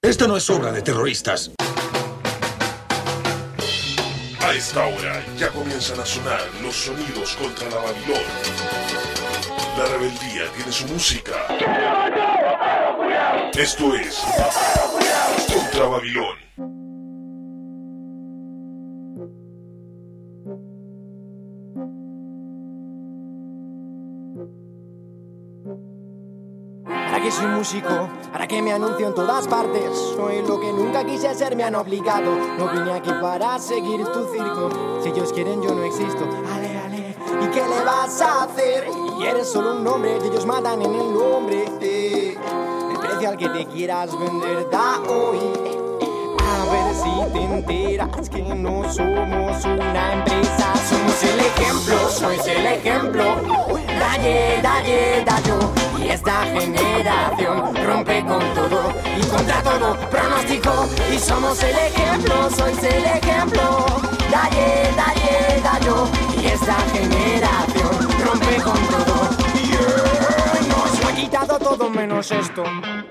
Esto no es obra de terroristas. A esta hora ya comienzan a sonar los sonidos contra la Babilón. La rebeldía tiene su música. Esto es Contra Babilón. Ahora que soy músico, ahora que me anuncio en todas partes, soy lo que nunca quise ser, me han obligado. No vine aquí para seguir tu circo. Si ellos quieren, yo no existo. Ale, ale, ¿y qué le vas a hacer? Y eres solo un nombre, y ellos matan en el nombre. El precio al que te quieras vender da hoy. A ver si te enteras que no somos una empresa. Somos el ejemplo, sois el ejemplo. Dalle, dalle, dallo. Y esta generación rompe con todo y contra todo pronóstico. Y somos el ejemplo, sois el ejemplo. Dalle, dalle, dallo. Y esta generación rompe con todo. Nos lo ha quitado todo menos esto.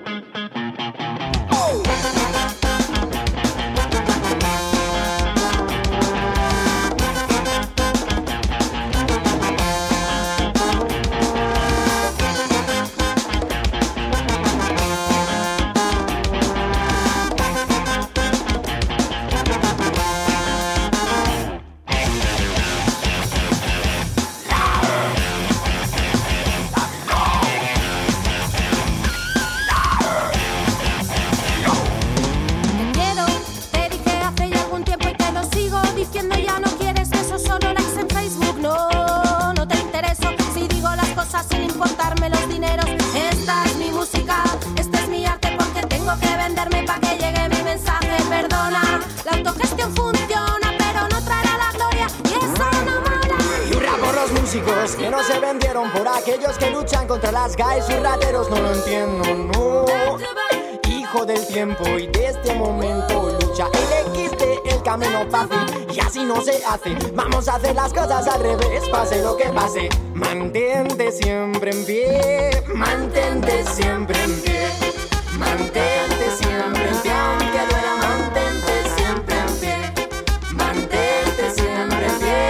Que no se vendieron por aquellos que luchan contra las gays y rateros. No lo entiendo, no. Hijo del tiempo y de este momento lucha. Elegiste el camino fácil y así no se hace. Vamos a hacer las cosas al revés, pase lo que pase. Mantente siempre en pie. Mantente siempre en pie. Mantente siempre en pie. Aunque duela, mantente siempre en pie. Mantente siempre en pie.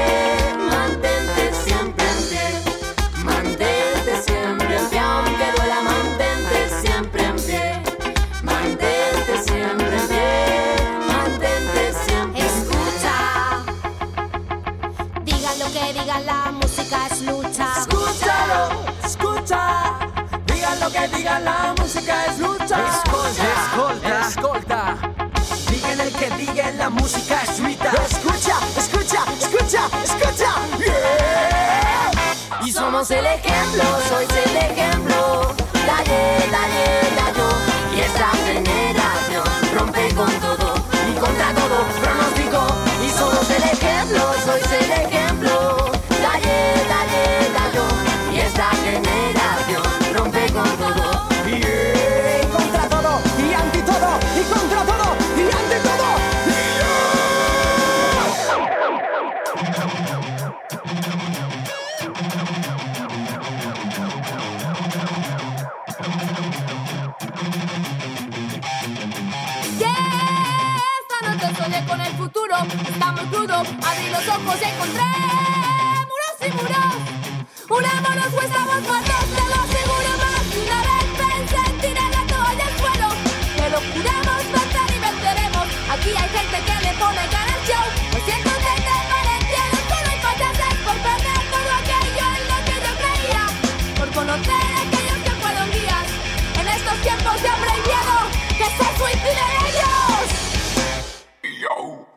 Digan la música es lucha. Escolta, escolta. Digan el que digan la música es lucha. Escucha, escucha, escucha, escucha. Yeah. Y somos el ejemplo, sois el ejemplo. Dalle, dalle, dallo. Y esta generación rompe con todo y contra todo pronóstico. Y somos el ejemplo, sois el ejemplo. Dalle, dalle, dallo. Y esta generación rompe con todo. Y contra todo, y anti todo, y contra todo, y anti todo. Esta noche soñé con el futuro, está muy crudo, abrí los ojos y encontré muros y muros. Unámonos o estamos muertos, te lo aseguro más de una vez. Pensé en tirar la toalla al suelo, que lo juramos, vencer y venceremos. Aquí hay gente que le pone cara al show. Lo siento desde Valencia, no solo hay payases por perder todo aquello en lo que yo creía. Por conocer a aquellos que fueron guías en estos tiempos de hambre y miedo, que se suiciden ellos. Yo.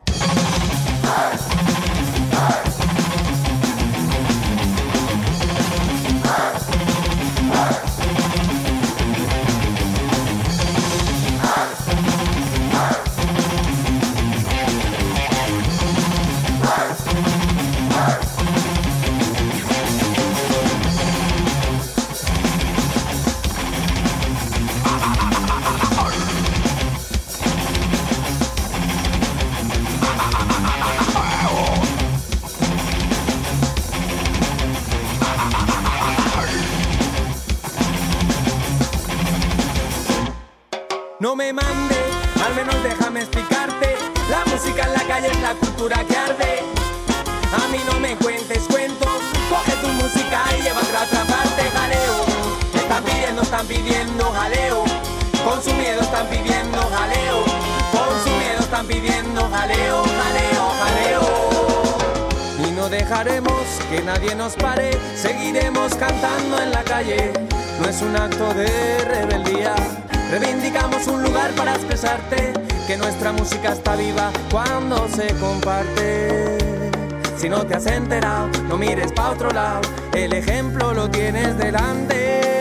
Al menos déjame explicarte, la música en la calle es la cultura que arde. A mí no me cuentes cuentos, coge tu música y llévatela a otra parte, jaleo. Están pidiendo jaleo. Con su miedo están pidiendo jaleo. Con su miedo están pidiendo jaleo, jaleo, jaleo. Y no dejaremos que nadie nos pare, seguiremos cantando en la calle. No es un acto de rebeldía, reivindicamos un lugar para expresarte, que nuestra música está viva cuando se comparte. Si no te has enterado, no mires pa' otro lado, el ejemplo lo tienes delante.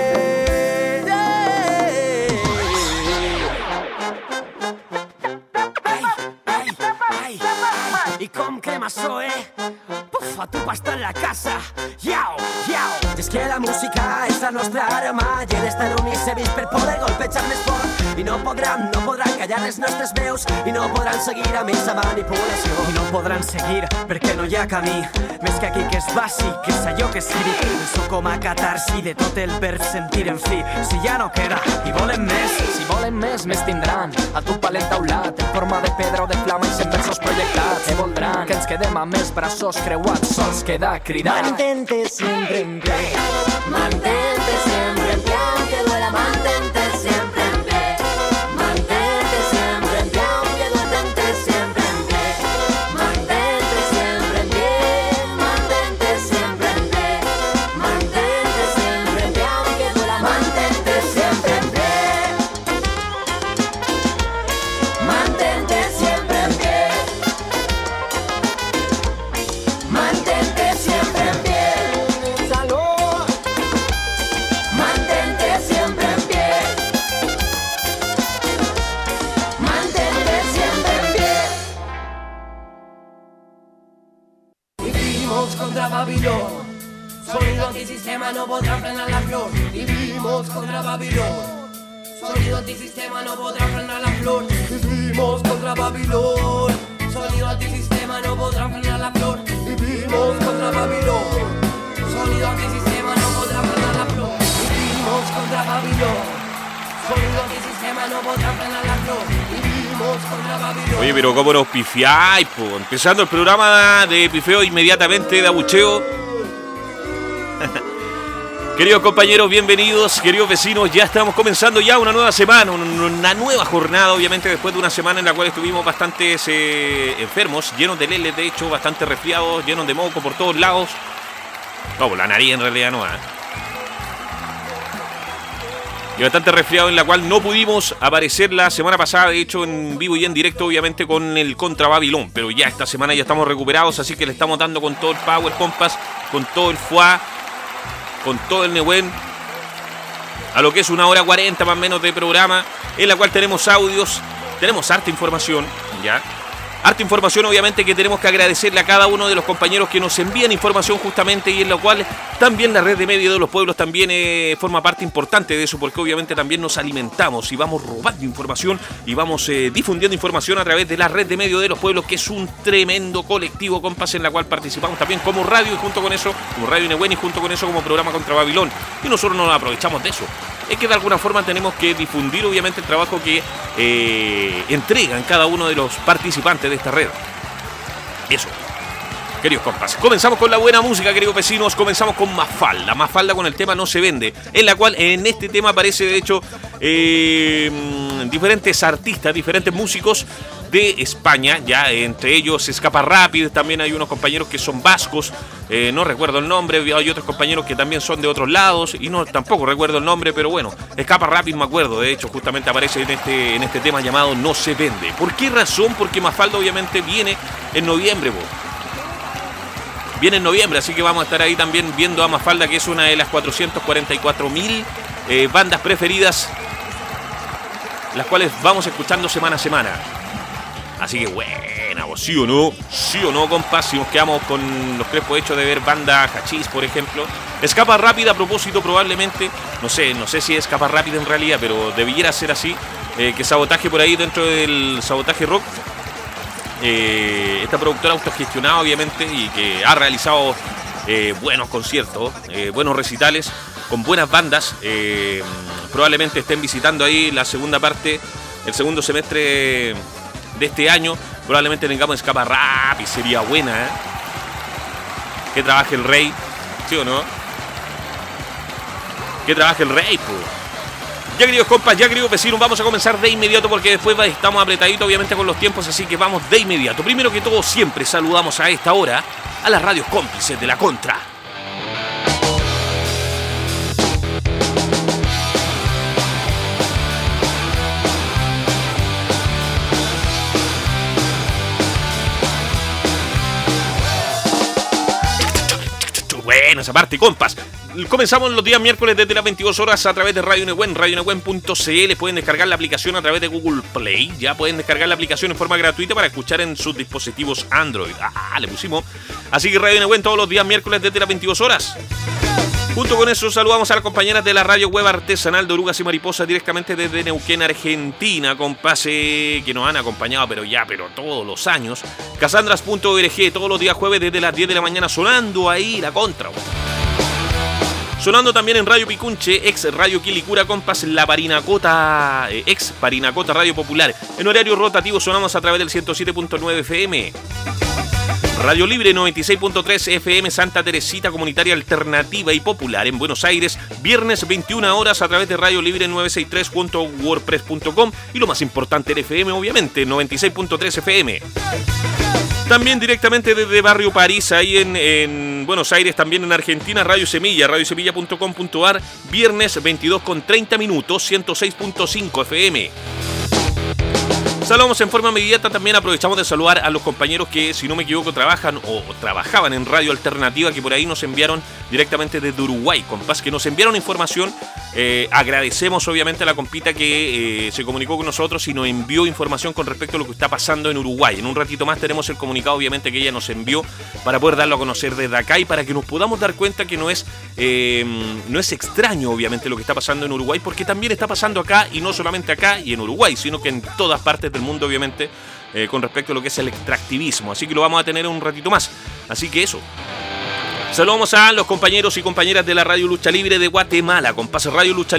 I com crema Zoe, pufa, tu pasta en la casa, iau, iau. I és que la música és la nostra arma i en esta llum s'he vist per poder golpejar més fort. I no podran callar les nostres veus i no podran seguir amb aquesta manipulació. I no podran seguir perquè no hi ha camí més que aquí que és bàsic, que és allò que escric. Penso com a catarsi de tot el verb sentir en fi. Si ja no queda i volen més, si volen més tindran a tu palet taulat en forma de pedra o de flama i sent versos projectats. Que voldran que ens quedem amb els braços creuats, sols queda cridar. Mantente siempre en pie, Mantente siempre en pie, aunque duela, mantente siempre en pie. Mantente siempre en pie, aunque duela, mantente siempre en pie. Mantente siempre en pie, mantente siempre en pie. Mantente siempre en pie, aunque duela, mantente siempre en pie. Mantente siempre en pie. Mantente siempre en pie. salud. Mantente siempre en pie. Mantente siempre en pie. Vivimos contra Babilón, sonido antisistema no podrá frenar la flor. Vivimos contra Babilón, sonido antisistema no podrá frenar la flor. Vivimos contra Babilón, sonido antisistema no podrá frenar la flor. Vivimos contra Babilón, sonido antisistema no podrá frenar la flor. Vivimos contra Babilón, sonido antisistema no podrá frenar la flor. Vivimos contra Babilón. Oye, pero cómo nos pifiáis, po. Empezando el programa de pifeo inmediatamente de abucheo. Queridos compañeros, bienvenidos, queridos vecinos, ya estamos comenzando ya una nueva semana, una nueva jornada, obviamente después de una semana en la cual estuvimos bastantes enfermos, llenos de leles, de hecho, bastante resfriados, llenos de moco por todos lados. No, la nariz en realidad no, y bastante resfriado, en la cual no pudimos aparecer la semana pasada, de hecho en vivo y en directo, obviamente con el contra Babilón, pero ya esta semana ya estamos recuperados, así que le estamos dando con todo el power, compas, con todo el foie, con todo el Nehuen, a lo que es 1h40 más o menos de programa, en la cual tenemos audios, tenemos harta información, ya. Harta información, obviamente, que tenemos que agradecerle a cada uno de los compañeros que nos envían información justamente, y en la cual también la red de medios de los pueblos también forma parte importante de eso, porque obviamente también nos alimentamos y vamos robando información y vamos difundiendo información a través de la red de medios de los pueblos, que es un tremendo colectivo, compas, en la cual participamos también como radio, y junto con eso, como Radio Nehuen, y junto con eso como programa contra Babilón, y nosotros nos aprovechamos de eso. Es que de alguna forma tenemos que difundir obviamente el trabajo que entregan cada uno de los participantes de esta red. Eso, queridos compas, comenzamos con la buena música, queridos vecinos. Comenzamos con Mafalda con el tema No se vende, en la cual en este tema aparece de hecho diferentes artistas, diferentes músicos de España, ya entre ellos Escapa Rápido, también hay unos compañeros que son vascos, no recuerdo el nombre, hay otros compañeros que también son de otros lados y no tampoco recuerdo el nombre, pero bueno, Escapa Rápido me acuerdo, de hecho justamente aparece en este tema llamado No se vende. ¿Por qué razón? Porque Mafalda obviamente viene en noviembre, viene en noviembre, así que vamos a estar ahí también viendo a Mafalda, que es una de las 444.000 bandas preferidas, las cuales vamos escuchando semana a semana. Así que buena, ¿sí o no? ¿Sí o no, compas? Si nos quedamos con los crespos hechos de ver banda Hachís, por ejemplo. Escapa Rápida, a propósito, probablemente, no sé si es Escapa Rápida en realidad, pero debiera ser así, que Sabotaje por ahí dentro del Sabotaje Rock, esta productora autogestionada obviamente, y que ha realizado buenos conciertos, buenos recitales, con buenas bandas, probablemente estén visitando ahí la segunda parte el segundo semestre de este año. Probablemente tengamos escapa rap y sería buena, ¿eh? Que trabaje el rey, ¿sí o no? Que trabaje el rey, pues. Ya, queridos compas, ya, queridos vecinos, vamos a comenzar de inmediato porque después estamos apretaditos obviamente con los tiempos, así que vamos de inmediato. Primero que todo, siempre saludamos a esta hora a las radios cómplices de la Contra. Bueno, esa parte, compas. Comenzamos los días miércoles desde las 22 horas a través de Radio Nehuen, radionehuen.cl. Pueden descargar la aplicación a través de Google Play. Ya pueden descargar la aplicación en forma gratuita para escuchar en sus dispositivos Android. Le pusimos. Así que Radio Nehuen todos los días miércoles desde las 22 horas. Junto con eso saludamos a las compañeras de la radio web artesanal de Orugas y Mariposas directamente desde Neuquén, Argentina, compas que nos han acompañado pero todos los años. Casandras.org todos los días jueves desde las 10 de la mañana sonando ahí la Contra. Sonando también en Radio Picunche, ex Radio Quilicura, compas, la Parinacota, ex Parinacota Radio Popular. En horario rotativo sonamos a través del 107.9 FM. Radio Libre 96.3 FM Santa Teresita, comunitaria alternativa y popular en Buenos Aires, viernes 21 horas a través de Radio Libre 963.wordpress.com y lo más importante, el FM, obviamente, 96.3 FM. También directamente desde Barrio París, ahí en Buenos Aires, también en Argentina, Radio Semilla, radiosemilla.com.ar, viernes 22:30 minutos, 106.5 FM. Saludamos en forma inmediata, también aprovechamos de saludar a los compañeros que, si no me equivoco, trabajan o trabajaban en Radio Alternativa, que por ahí nos enviaron directamente desde Uruguay, compas, que nos enviaron información. Agradecemos obviamente a la compita que se comunicó con nosotros y nos envió información con respecto a lo que está pasando en Uruguay. En un ratito más tenemos el comunicado obviamente que ella nos envió para poder darlo a conocer desde acá y para que nos podamos dar cuenta que no es extraño obviamente lo que está pasando en Uruguay, porque también está pasando acá, y no solamente acá y en Uruguay, sino que en todas partes del mundo obviamente, con respecto a lo que es el extractivismo. Así que lo vamos a tener en un ratito más. Así que eso. Saludamos a los compañeros y compañeras de la Radio Lucha Libre de Guatemala, con pase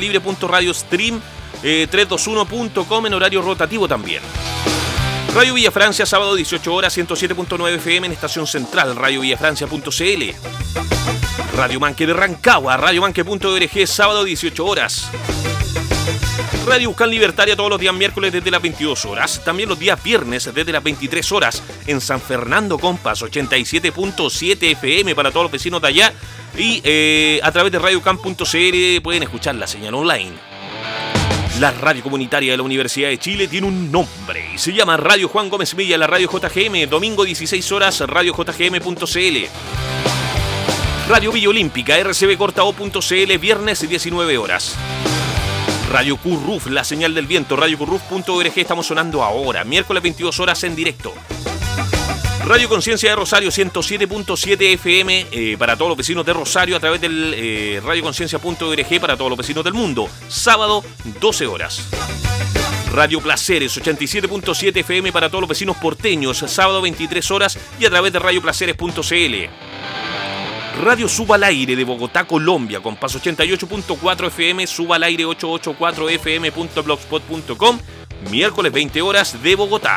radioluchalibre.radiostream321.com en horario rotativo también. Radio Villa Francia, sábado 18 horas, 107.9 FM en estación central, radiovillafrancia.cl. Radio Manque de Rancagua, radiomanque.org, sábado 18 horas. Radio Buscan Libertaria todos los días miércoles desde las 22 horas. También los días viernes desde las 23 horas. En San Fernando, compas, 87.7 FM para todos los vecinos de allá. Y a través de radiocamp.cl pueden escuchar la señal online. La radio comunitaria de la Universidad de Chile tiene un nombre y se llama Radio Juan Gómez Milla, la Radio JGM. Domingo 16 horas, radiojgm.cl. Radio Villa Olímpica, rcbcortao.cl, viernes 19 horas. Radio Curruf, la señal del viento, radiocurruf.org, estamos sonando ahora, miércoles 22 horas en directo. Radio Conciencia de Rosario, 107.7 FM para todos los vecinos de Rosario a través del radioconciencia.org para todos los vecinos del mundo, sábado 12 horas. Radio Placeres, 87.7 FM para todos los vecinos porteños, sábado 23 horas y a través de radioplaceres.cl. Radio Suba al Aire de Bogotá, Colombia, con paso 88.4 FM, Suba al Aire 884fm.blogspot.com, miércoles 20 horas de Bogotá.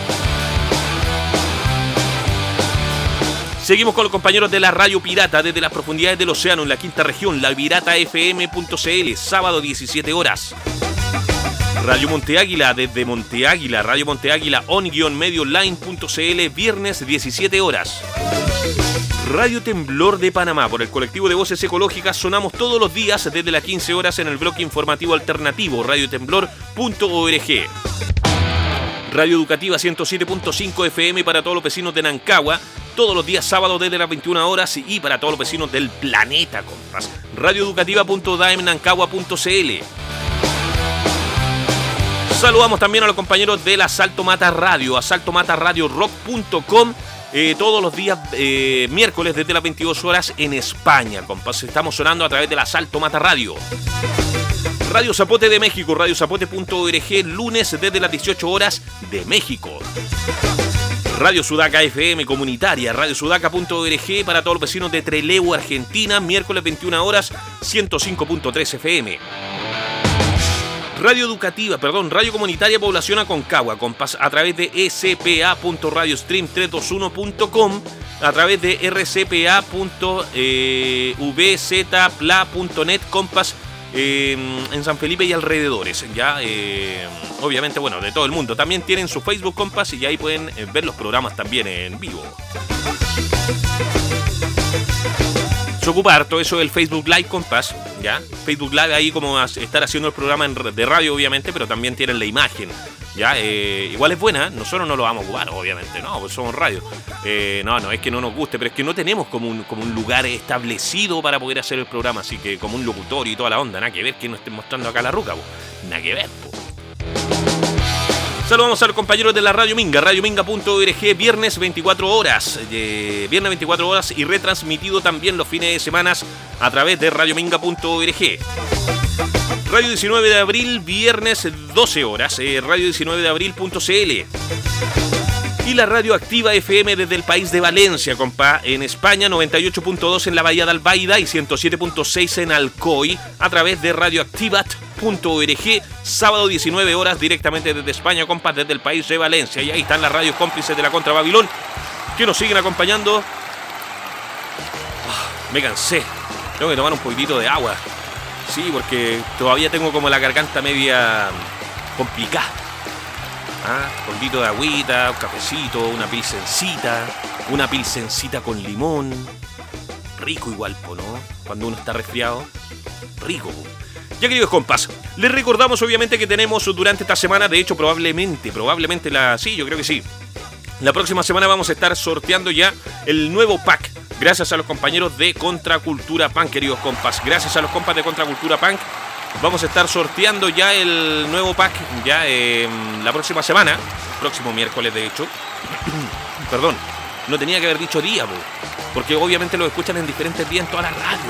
Seguimos con los compañeros de la Radio Pirata desde las profundidades del océano en la quinta región, la piratafm.cl, sábado 17 horas. Radio Monte Águila desde Monte Águila, Radio Monte Águila on-medioonline.cl, viernes 17 horas. Radio Temblor de Panamá, por el colectivo de Voces Ecológicas, sonamos todos los días desde las 15 horas en el bloque informativo alternativo, radiotemblor.org. Radio Educativa 107.5 FM para todos los vecinos de Nancagua, todos los días sábados desde las 21 horas y para todos los vecinos del planeta, compas. radioeducativa.daemnancagua.cl. Saludamos también a los compañeros del Asalto Mata Radio, asaltomataradiorock.com. Todos los días miércoles desde las 22 horas en España, compas. Estamos sonando a través del Asalto Mata Radio. Radio Zapote de México, radiozapote.org, lunes desde las 18 horas de México. Radio Sudaca FM comunitaria, radiosudaca.org para todos los vecinos de Trelew, Argentina, miércoles 21 horas, 105.3 FM. Radio Comunitaria Población Aconcagua, compas, a través de spa.radiostream321.com, a través de rcpa.vzpla.net, compas, en San Felipe y alrededores, ya, obviamente, bueno, de todo el mundo. También tienen su Facebook, compas, y ahí pueden ver los programas también en vivo. Se ocupa harto eso del Facebook Live, compas, ¿ya? Facebook Live ahí como estar haciendo el programa de radio, obviamente, pero también tienen la imagen, ¿ya? Igual es buena, nosotros no lo vamos a ocupar, obviamente, no, pues somos radio. No es que no nos guste, pero es que no tenemos como un lugar establecido para poder hacer el programa, así que como un locutorio y toda la onda, nada que ver que nos estén mostrando acá la ruca, po. Nada que ver, po. Saludamos a los compañeros de la Radio Minga, radiominga.org, viernes 24 horas, y retransmitido también los fines de semana a través de radiominga.org. Radio 19 de abril, viernes 12 horas, radio19deabril.cl. Y la Radio Activa FM desde el país de Valencia, compa, en España, 98.2 en la Bahía de Albaida y 107.6 en Alcoy, a través de radioactivat.org, sábado 19 horas directamente desde España, compas, desde el país de Valencia. Y ahí están las radios cómplices de la Contra Babilón que nos siguen acompañando. Me cansé, tengo que tomar un poquitito de agua. Sí, porque todavía tengo como la garganta media complicada. Un poquito de agüita, un cafecito, una pilsencita con limón. Rico igual, ¿no? Cuando uno está resfriado. Rico. Ya, queridos compas, les recordamos obviamente que tenemos durante esta semana, de hecho probablemente sí, yo creo que sí. La próxima semana vamos a estar sorteando ya el nuevo pack. Gracias a los compañeros de Contracultura Punk, queridos compas. Gracias a los compas de Contracultura Punk. Vamos a estar sorteando ya el nuevo pack ya la próxima semana. Próximo miércoles, de hecho. Perdón, no tenía que haber dicho día, porque obviamente lo escuchan en diferentes días en todas las radios.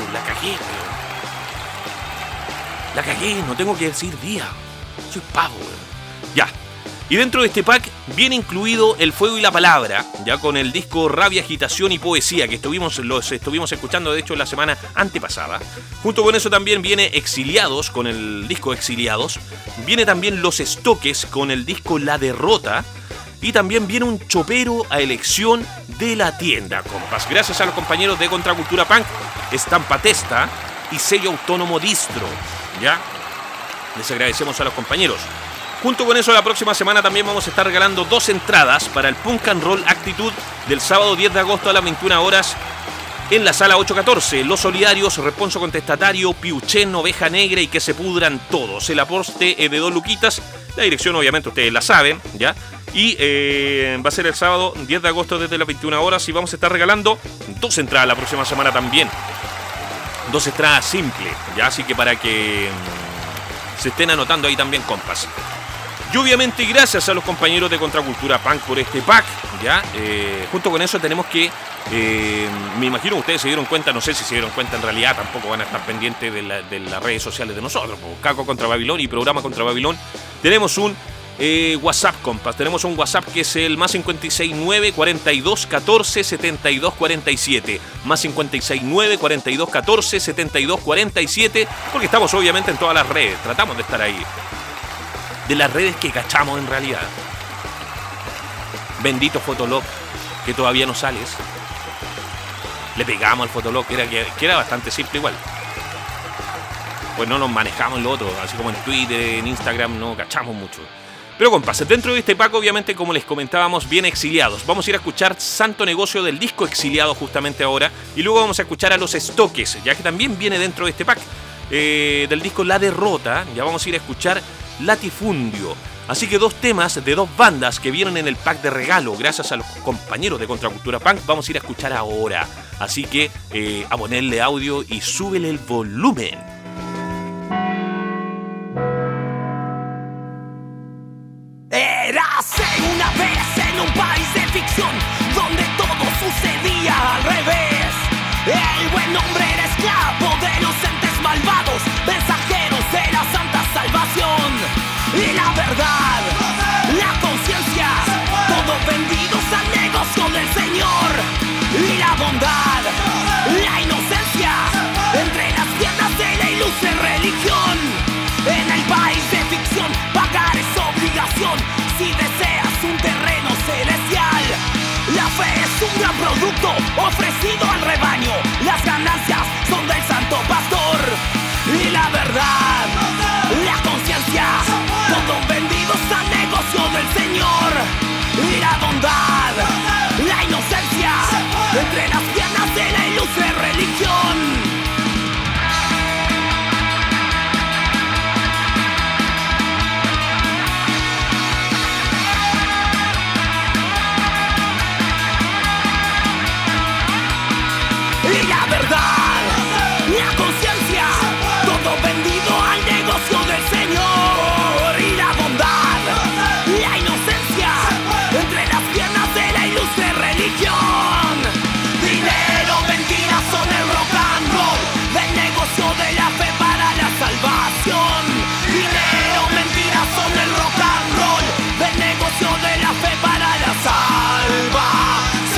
La cagué, no tengo que decir día. Soy pavo, ya. Y dentro de este pack viene incluido El Fuego y la Palabra, ya con el disco Rabia, Agitación y Poesía, que los estuvimos escuchando, de hecho, la semana antepasada. Junto con eso también viene Exiliados, con el disco Exiliados. Viene también Los Estoques, con el disco La Derrota. Y también viene un chopero a elección de la tienda, compas. Gracias a los compañeros de Contracultura Punk, Estampa Testa y Sello Autónomo Distro, ya. Les agradecemos a los compañeros. Junto con eso, la próxima semana también vamos a estar regalando 2 entradas para el Punk and Roll Actitud del sábado 10 de agosto a las 21 horas en la sala 814. Los Solidarios, Responso Contestatario, Piuchen, Oveja Negra y Que se pudran todos. El aporte es de 2 luquitas. La dirección obviamente ustedes la saben, ¿ya? Y va a ser el sábado 10 de agosto desde las 21 horas y vamos a estar regalando 2 entradas la próxima semana también. 2 entradas simples, ¿ya? Así que para que se estén anotando ahí también, compas. Y obviamente gracias a los compañeros de Contracultura Punk por este pack, ¿ya? Junto con eso tenemos que, me imagino ustedes se dieron cuenta, no sé si se dieron cuenta en realidad, tampoco van a estar pendientes de las redes sociales de nosotros, Caco Contra Babilón y Programa Contra Babilón. Tenemos un WhatsApp, compas, tenemos un WhatsApp que es el más 569 42 14 72 47, más 569 42 14 72 47, porque estamos obviamente en todas las redes, tratamos de estar ahí. De las redes que cachamos en realidad. Bendito Fotolog, que todavía no sales. Le pegamos al Fotolog, que era bastante simple igual. Pues no nos manejamos en lo otro, así como en Twitter, en Instagram, no cachamos mucho. Pero compas, dentro de este pack, obviamente, como les comentábamos, viene Exiliados. Vamos a ir a escuchar Santo Negocio del disco Exiliados justamente ahora. Y luego vamos a escuchar a Los Estoques, ya que también viene dentro de este pack. Del disco La Derrota, ya vamos a ir a escuchar Latifundio. Así que 2 temas de 2 bandas que vienen en el pack de regalo. Gracias a los compañeros de Contracultura Punk, vamos a ir a escuchar ahora. Así que a ponerle audio y súbele el volumen. Érase una vez en un país de ficción donde todo sucedía al revés. El buen hombre era esclavo de inocentes malvados, mensajeros de la santa salvación. Y la verdad, la conciencia, todos vendidos al negocio del Señor. Y la bondad, la inocencia, entre las piernas de la ilustre religión. En el país de ficción ofrecido al rebaño. Las ganancias son del santo pastor. Y la verdad, la conciencia, todos vendidos al negocio del Señor. Y la bondad, la inocencia, entre las piernas de la ilustre religión. Y la verdad, la conciencia, todo vendido al negocio del Señor. Y la bondad, la inocencia, entre las piernas de la ilustre religión. Dinero, mentiras son el rock and roll, del negocio de la fe para la salvación. Dinero, mentiras son el rock and roll, del negocio de la fe para la salvación.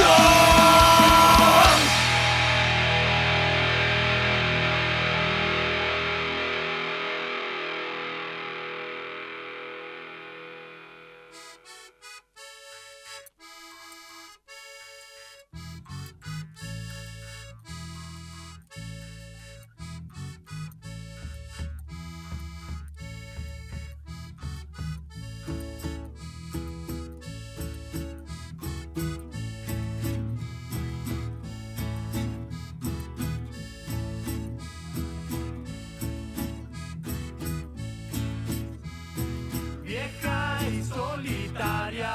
Vieja y solitaria,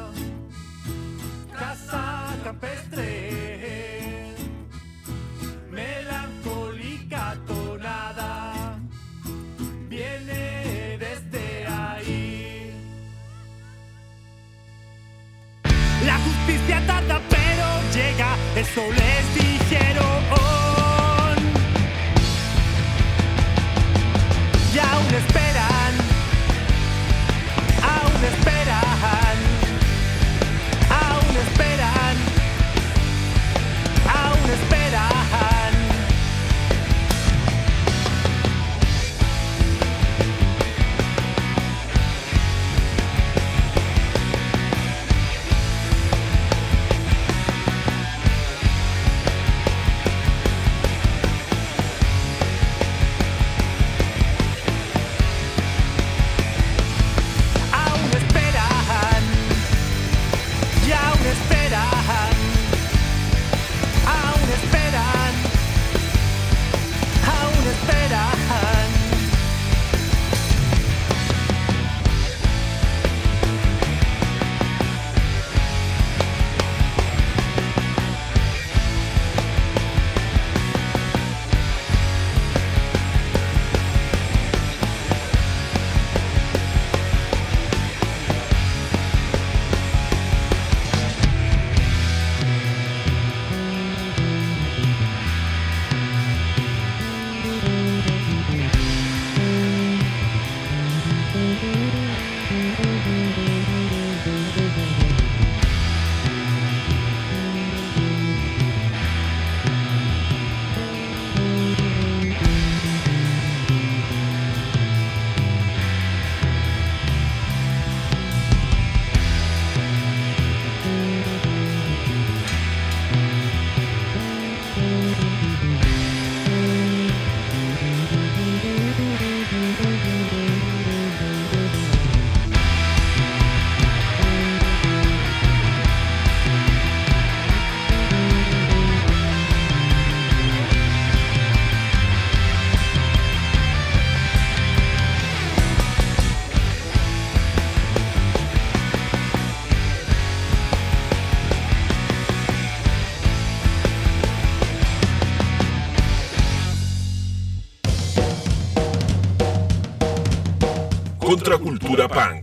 casa campestre, melancólica tonada, viene desde ahí. La justicia tarda pero llega, eso les dijeron. Y aún esperan, aún esperan, aún esperan, aún esperan. Contracultura Punk.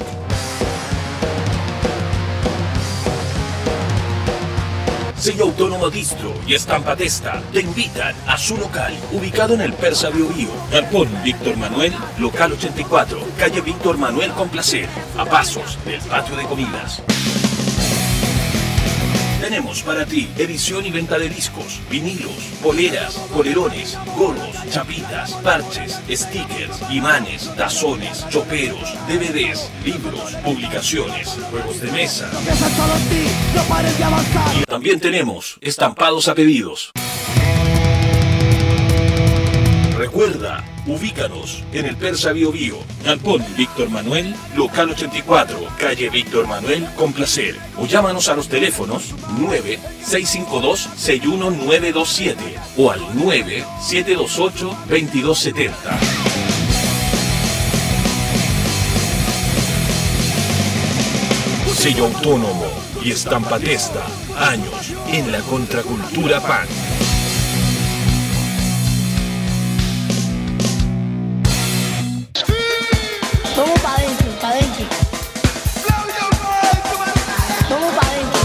Sello Autónomo Distro y Estampa Testa te invitan a su local, ubicado en el Persa Biobío. Galpón Víctor Manuel, local 84, calle Víctor Manuel con Placer, a pasos del patio de comidas. Tenemos para ti edición y venta de discos, vinilos, poleras, polerones, gorros, chapitas, parches, stickers, imanes, tazones, choperos, DVDs, libros, publicaciones, juegos de mesa. Y también tenemos estampados a pedidos. Recuerda, ubícanos en el Persa Bio Bio, Galpón Víctor Manuel, local 84, calle Víctor Manuel, con placer. O llámanos a los teléfonos 9-652-61927 o al 9-728-2270. Sello Autónomo y Estampa Testa, años en la contracultura punk. Vamos para adentro, para adentro. Vamos para adentro.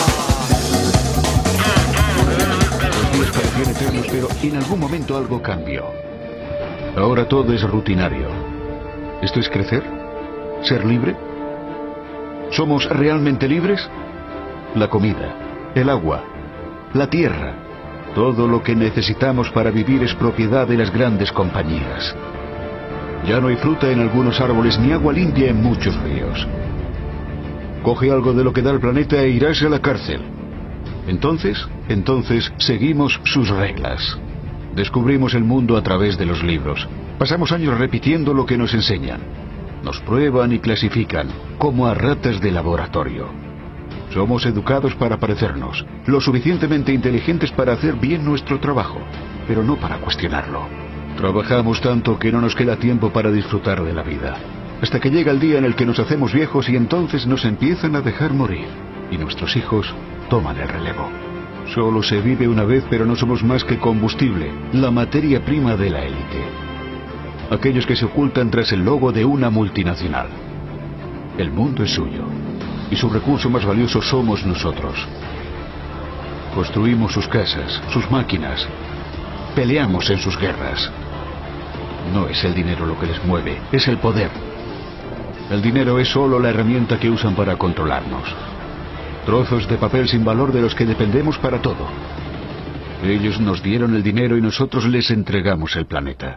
Los días parecían eternos, pero en algún momento algo cambió. Ahora todo es rutinario. ¿Esto es crecer? ¿Ser libre? ¿Somos realmente libres? La comida, el agua, la tierra, todo lo que necesitamos para vivir es propiedad de las grandes compañías. Ya no hay fruta en algunos árboles ni agua limpia en muchos ríos. Coge algo de lo que da el planeta e irás a la cárcel. Entonces seguimos sus reglas. Descubrimos el mundo a través de los libros. Pasamos años repitiendo lo que nos enseñan. Nos prueban y clasifican, como a ratas de laboratorio. Somos educados para parecernos, lo suficientemente inteligentes para hacer bien nuestro trabajo, pero no para cuestionarlo. Trabajamos tanto que no nos queda tiempo para disfrutar de la vida. Hasta que llega el día en el que nos hacemos viejos y entonces nos empiezan a dejar morir. Y nuestros hijos toman el relevo. Solo se vive una vez, pero no somos más que combustible, la materia prima de la élite. Aquellos que se ocultan tras el logo de una multinacional. El mundo es suyo, y su recurso más valioso somos nosotros. Construimos sus casas, sus máquinas, peleamos en sus guerras. No es el dinero lo que les mueve, es el poder. El dinero es solo la herramienta que usan para controlarnos. Trozos de papel sin valor de los que dependemos para todo. Ellos nos dieron el dinero y nosotros les entregamos el planeta.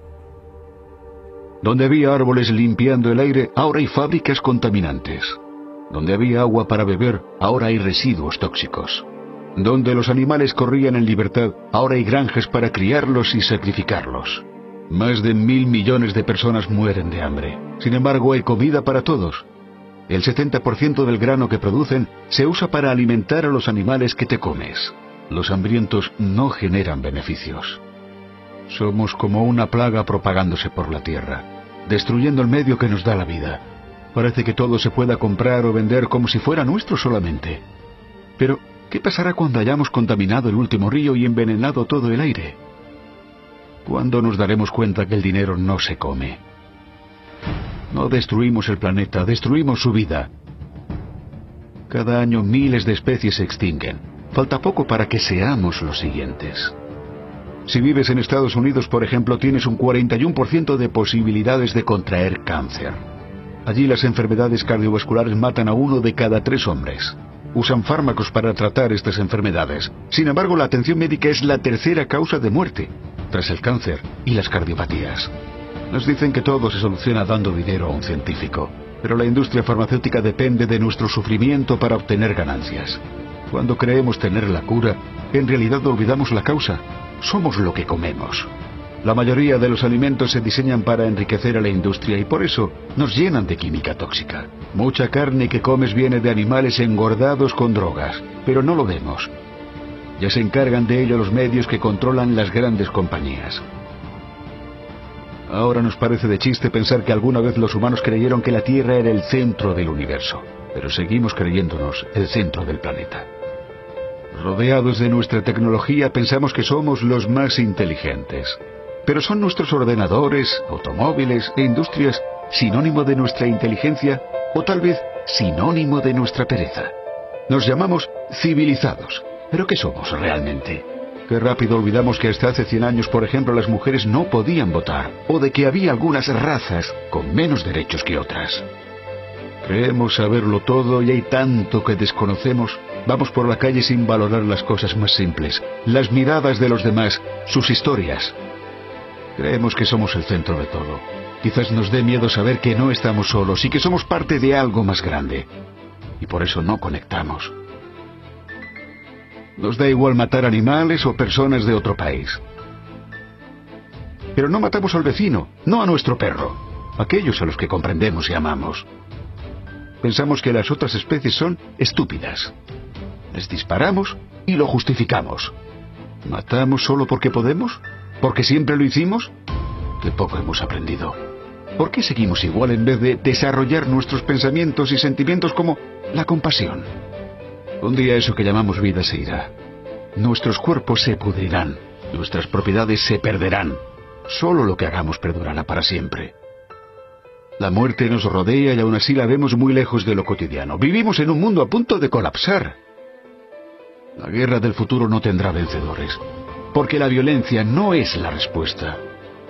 Donde había árboles limpiando el aire, ahora hay fábricas contaminantes. Donde había agua para beber, ahora hay residuos tóxicos. Donde los animales corrían en libertad, ahora hay granjas para criarlos y sacrificarlos. Más de 1.000 millones de personas mueren de hambre. Sin embargo, hay comida para todos. El 70% del grano que producen se usa para alimentar a los animales que te comes. Los hambrientos no generan beneficios. Somos como una plaga propagándose por la tierra, destruyendo el medio que nos da la vida. Parece que todo se pueda comprar o vender como si fuera nuestro solamente. Pero, ¿qué pasará cuando hayamos contaminado el último río y envenenado todo el aire? ¿Cuándo nos daremos cuenta que el dinero no se come? No destruimos el planeta, destruimos su vida. Cada año miles de especies se extinguen. Falta poco para que seamos los siguientes. Si vives en Estados Unidos, por ejemplo, tienes un 41% de posibilidades de contraer cáncer. Allí las enfermedades cardiovasculares matan a 1 de cada 3 hombres. Usan fármacos para tratar estas enfermedades. Sin embargo, la atención médica es la tercera causa de muerte, tras el cáncer y las cardiopatías. Nos dicen que todo se soluciona dando dinero a un científico, pero la industria farmacéutica depende de nuestro sufrimiento para obtener ganancias. Cuando creemos tener la cura, en realidad olvidamos la causa. Somos lo que comemos. La mayoría de los alimentos se diseñan para enriquecer a la industria y por eso nos llenan de química tóxica. Mucha carne que comes viene de animales engordados con drogas, pero no lo vemos. Ya se encargan de ello los medios que controlan las grandes compañías. Ahora nos parece de chiste pensar que alguna vez los humanos creyeron que la Tierra era el centro del universo, pero seguimos creyéndonos el centro del planeta. Rodeados de nuestra tecnología pensamos que somos los más inteligentes. Pero ¿son nuestros ordenadores, automóviles e industrias sinónimo de nuestra inteligencia o tal vez sinónimo de nuestra pereza? Nos llamamos civilizados, pero ¿qué somos realmente? Qué rápido olvidamos que hasta hace 100 años, por ejemplo, las mujeres no podían votar, o de que había algunas razas con menos derechos que otras. Creemos saberlo todo y hay tanto que desconocemos. Vamos por la calle sin valorar las cosas más simples, las miradas de los demás, sus historias. Creemos que somos el centro de todo. Quizás nos dé miedo saber que no estamos solos y que somos parte de algo más grande. Y por eso no conectamos. Nos da igual matar animales o personas de otro país. Pero no matamos al vecino, no a nuestro perro, aquellos a los que comprendemos y amamos. Pensamos que las otras especies son estúpidas. Les disparamos y lo justificamos. ¿Matamos solo porque podemos? ¿Porque siempre lo hicimos? Qué poco hemos aprendido. ¿Por qué seguimos igual en vez de desarrollar nuestros pensamientos y sentimientos como la compasión? Un día eso que llamamos vida se irá. Nuestros cuerpos se pudrirán. Nuestras propiedades se perderán. Solo lo que hagamos perdurará para siempre. La muerte nos rodea y aún así la vemos muy lejos de lo cotidiano. Vivimos en un mundo a punto de colapsar. La guerra del futuro no tendrá vencedores, porque la violencia no es la respuesta.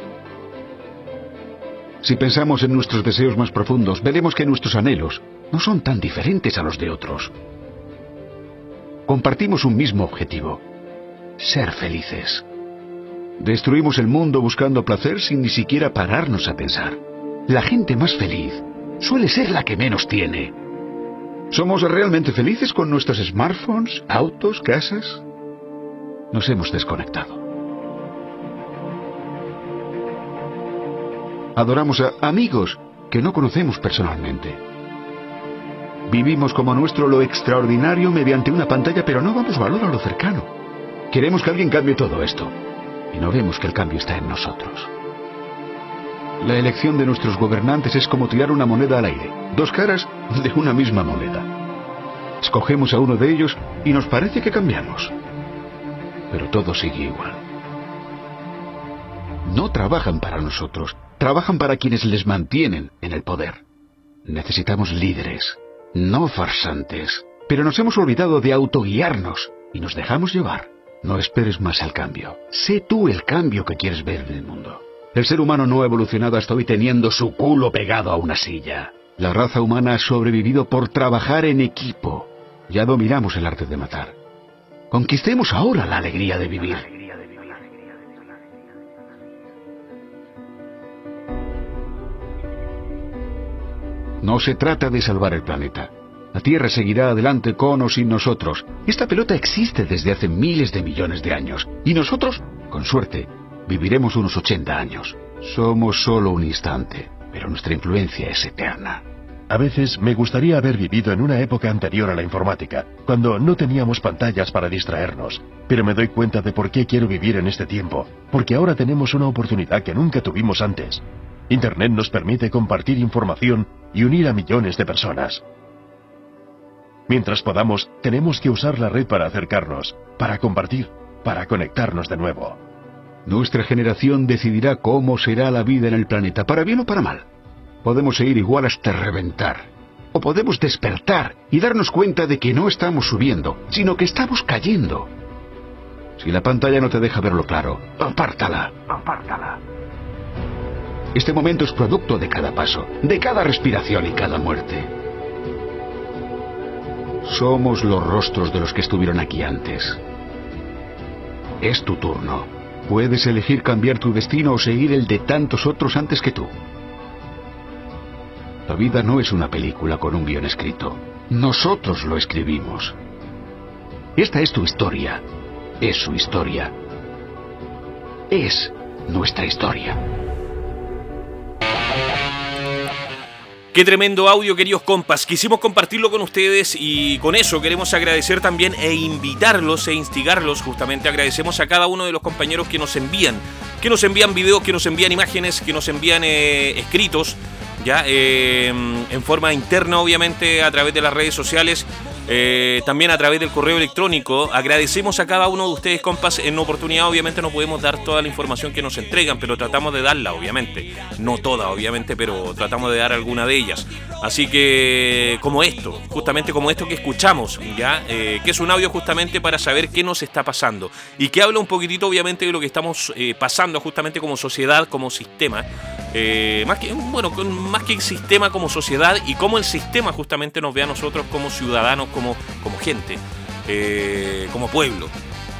Si pensamos en nuestros deseos más profundos, veremos que nuestros anhelos no son tan diferentes a los de otros. Compartimos un mismo objetivo: ser felices. Destruimos el mundo buscando placer sin ni siquiera pararnos a pensar. La gente más feliz suele ser la que menos tiene. ¿Somos realmente felices con nuestros smartphones, autos, casas? Nos hemos desconectado. Adoramos a amigos que no conocemos personalmente. Vivimos como nuestro lo extraordinario mediante una pantalla, pero no damos valor a lo cercano. Queremos que alguien cambie todo esto. Y no vemos que el cambio está en nosotros. La elección de nuestros gobernantes es como tirar una moneda al aire. Dos caras de una misma moneda. Escogemos a uno de ellos y nos parece que cambiamos. Pero todo sigue igual. No trabajan para nosotros. Trabajan para quienes les mantienen en el poder. Necesitamos líderes, no farsantes. Pero nos hemos olvidado de autoguiarnos y nos dejamos llevar. No esperes más el cambio. Sé tú el cambio que quieres ver en el mundo. El ser humano no ha evolucionado hasta hoy teniendo su culo pegado a una silla. La raza humana ha sobrevivido por trabajar en equipo. Ya dominamos el arte de matar. Conquistemos ahora la alegría de vivir. No se trata de salvar el planeta. La Tierra seguirá adelante con o sin nosotros. Esta pelota existe desde hace miles de millones de años. Y nosotros, con suerte, viviremos unos 80 años. Somos solo un instante, pero nuestra influencia es eterna. A veces me gustaría haber vivido en una época anterior a la informática, cuando no teníamos pantallas para distraernos. Pero me doy cuenta de por qué quiero vivir en este tiempo, porque ahora tenemos una oportunidad que nunca tuvimos antes. Internet nos permite compartir información y unir a millones de personas. Mientras podamos, tenemos que usar la red para acercarnos, para compartir, para conectarnos de nuevo. Nuestra generación decidirá cómo será la vida en el planeta, para bien o para mal. Podemos seguir igual hasta reventar. O podemos despertar y darnos cuenta de que no estamos subiendo, sino que estamos cayendo. Si la pantalla no te deja verlo claro, apártala. Este momento es producto de cada paso, de cada respiración y cada muerte. Somos los rostros de los que estuvieron aquí antes. Es tu turno. Puedes elegir cambiar tu destino o seguir el de tantos otros antes que tú. La vida no es una película con un guión escrito. Nosotros lo escribimos. Esta es tu historia. Es su historia. Es nuestra historia. Qué tremendo audio, queridos compas. Quisimos compartirlo con ustedes y con eso queremos agradecer también e invitarlos e instigarlos. Justamente agradecemos a cada uno de los compañeros que nos envían videos, que nos envían imágenes, que nos envían escritos, ya en forma interna, obviamente, a través de las redes sociales. También a través del correo electrónico. Agradecemos a cada uno de ustedes, compas. En oportunidad obviamente no podemos dar toda la información que nos entregan, pero tratamos de darla, obviamente. No toda, obviamente, pero tratamos de dar alguna de ellas. Así que, como esto, justamente como esto que escuchamos, ya que es un audio justamente para saber qué nos está pasando y que habla un poquitito, obviamente, de lo que estamos pasando justamente como sociedad, como sistema, más que sistema, como sociedad, y cómo el sistema justamente nos ve a nosotros como ciudadanos, como gente, como pueblo.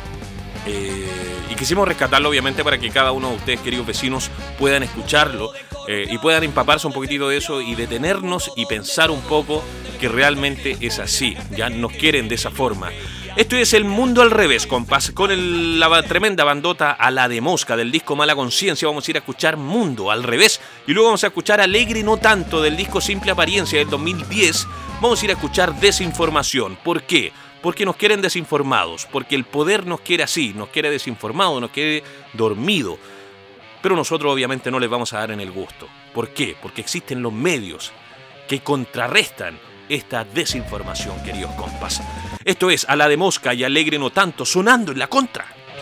Y quisimos rescatarlo, obviamente, para que cada uno de ustedes, queridos vecinos, puedan escucharlo y puedan empaparse un poquitito de eso y detenernos y pensar un poco que realmente es así. Ya nos quieren de esa forma. Esto es El Mundo al Revés, compas. Con la tremenda bandota A la de Mosca del disco Mala Conciencia vamos a ir a escuchar Mundo al Revés. Y luego vamos a escuchar Alegre No Tanto del disco Simple Apariencia del 2010. Vamos a ir a escuchar Desinformación. ¿Por qué? Porque nos quieren desinformados, porque el poder nos quiere así, nos quiere desinformados, nos quiere dormido. Pero nosotros obviamente no les vamos a dar en el gusto. ¿Por qué? Porque existen los medios que contrarrestan esta desinformación, queridos compas. Esto es A la de Mosca y Alegre No Tanto, sonando en la contra.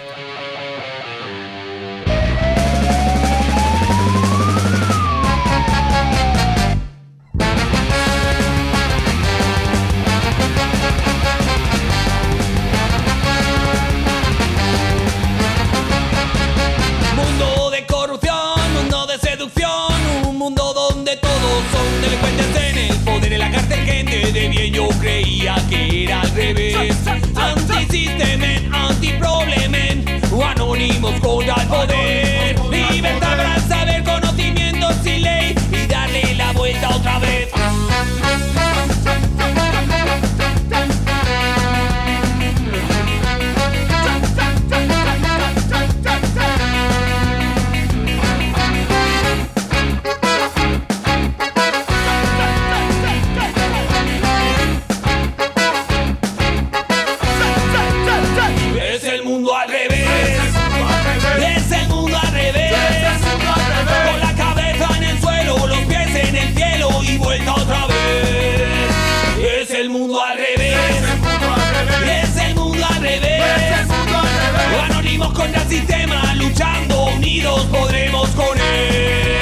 Yo creía que era al revés. Anti-sistemen, anti-problemen, anónimos contra el poder. Libertad para saber, conocimiento sin ley y darle la vuelta otra vez. Contra el sistema, luchando unidos podremos con él.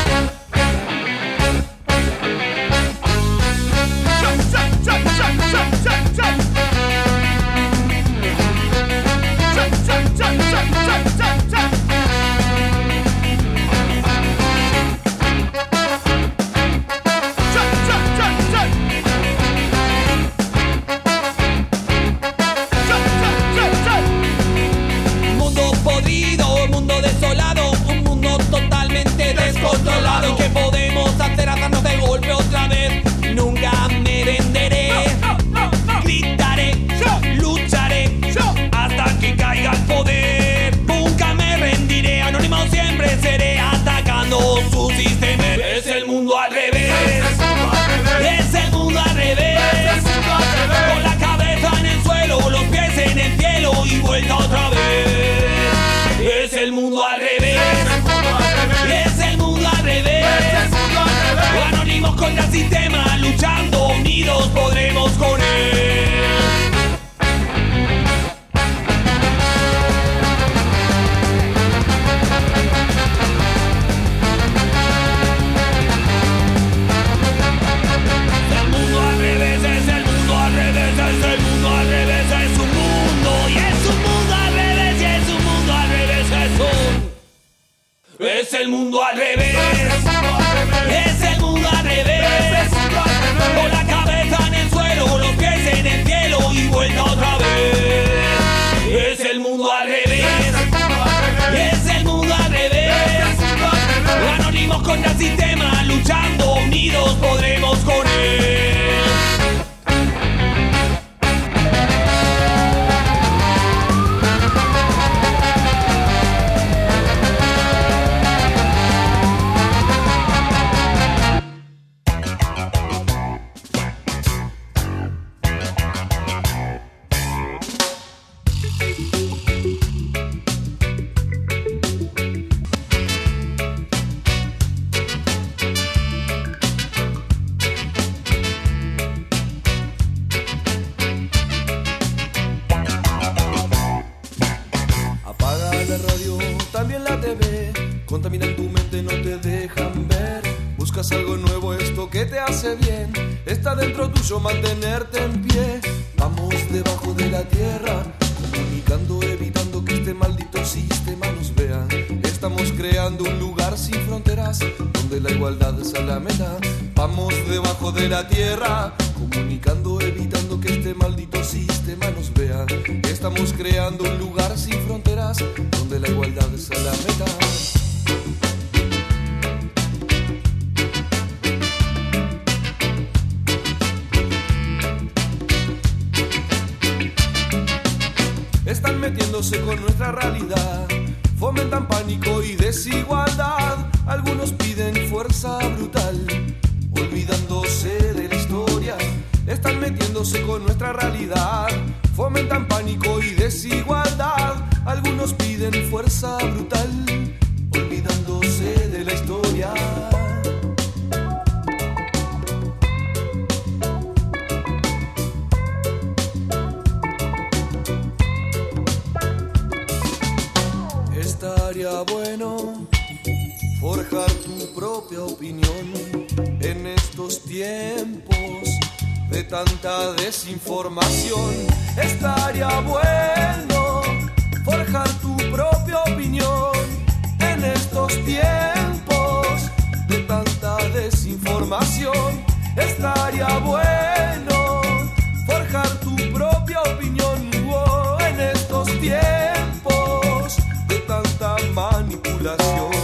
¿Qué podemos hacer? Atarnos de golpe otra vez. Nunca me venderé. Gritaré, lucharé hasta que caiga el poder. Nunca me rendiré. Anónimo siempre seré, atacando su sistema. Es el mundo al revés. Es el mundo al revés. Con la cabeza en el suelo, los pies en el cielo y vuelta otra vez. Es el mundo al revés. Es el mundo al revés. Anónimos contra el sistema, luchando unidos podremos con él. El mundo al revés, es el mundo al revés, es el mundo al revés, es un mundo y es un mundo al revés, y es un mundo al revés, es el mundo al revés. Es el mundo al revés. Con la cabeza en el suelo, los pies en el cielo y vuelta otra vez. Es el mundo al revés. Es el mundo al revés. Anónimos contra el sistema, luchando unidos podremos con él. Contaminan tu mente, no te dejan ver. Buscas algo nuevo, esto que te hace bien. Está dentro tuyo mantenerte en pie. Vamos debajo de la tierra, comunicando, evitando que este maldito sistema nos vea. Estamos creando un lugar lugar sin fronteras, donde la igualdad es la meta. Vamos debajo de la tierra, comunicando, evitando que este maldito sistema nos vea. Estamos creando un lugar sin fronteras, donde la igualdad es la meta. Están metiéndose con nuestra realidad, fomentan pánico y desigualdad. Algunos piden fuerza brutal, olvidándose de la historia. Están metiéndose con nuestra realidad, fomentan pánico y desigualdad. Algunos piden fuerza brutal, olvidándose de la historia. Estaría bueno forjar tu propia opinión en estos tiempos de tanta desinformación. Estaría bueno forjar tu propia opinión en estos tiempos de tanta desinformación. Estaría bueno forjar tu propia opinión en estos tiempos de tanta manipulación.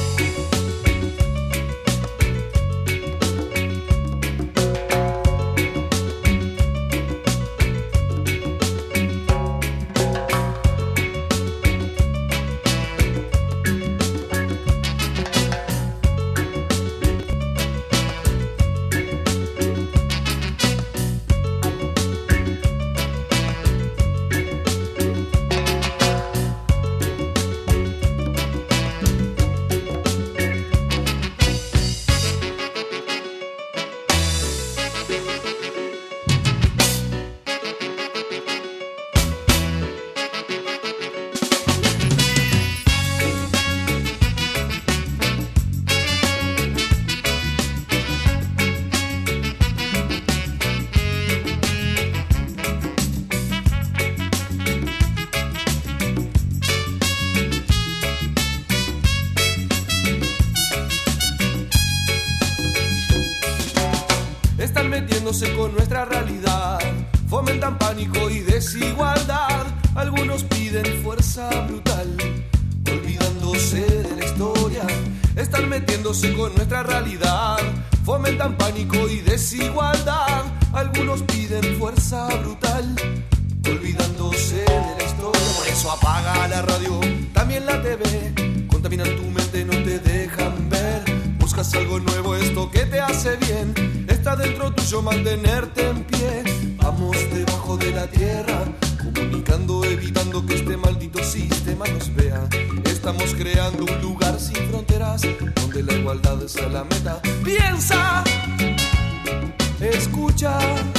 Con nuestra realidad, fomentan pánico y desigualdad. Algunos piden fuerza brutal, olvidándose de la historia. Están metiéndose con nuestra realidad, fomentan pánico y desigualdad. Algunos piden fuerza brutal, olvidándose de la historia. Por eso apaga la radio, también la TV. Contaminan tu mente, no te dejan ver. Buscas algo nuevo, esto que te hace bien. Está dentro tuyo mantenerte en pie. Vamos debajo de la tierra, comunicando, evitando que este maldito sistema nos vea. Estamos creando un lugar sin fronteras, donde la igualdad es la meta. Piensa, escucha,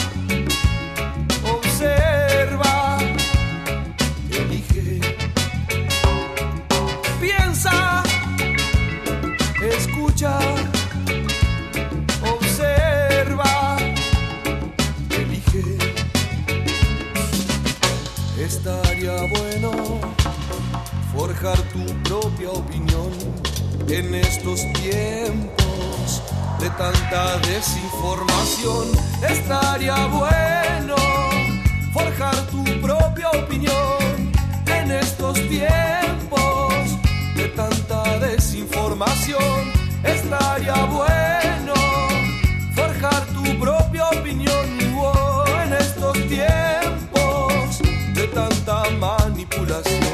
observa, elige. Piensa, escucha, observa, elige. Estaría bueno forjar tu propia opinión en estos tiempos de tanta desinformación. Estaría bueno forjar tu propia opinión en estos tiempos de tanta desinformación. Estaría bueno forjar tu propia opinión en estos tiempos de tanta manipulación.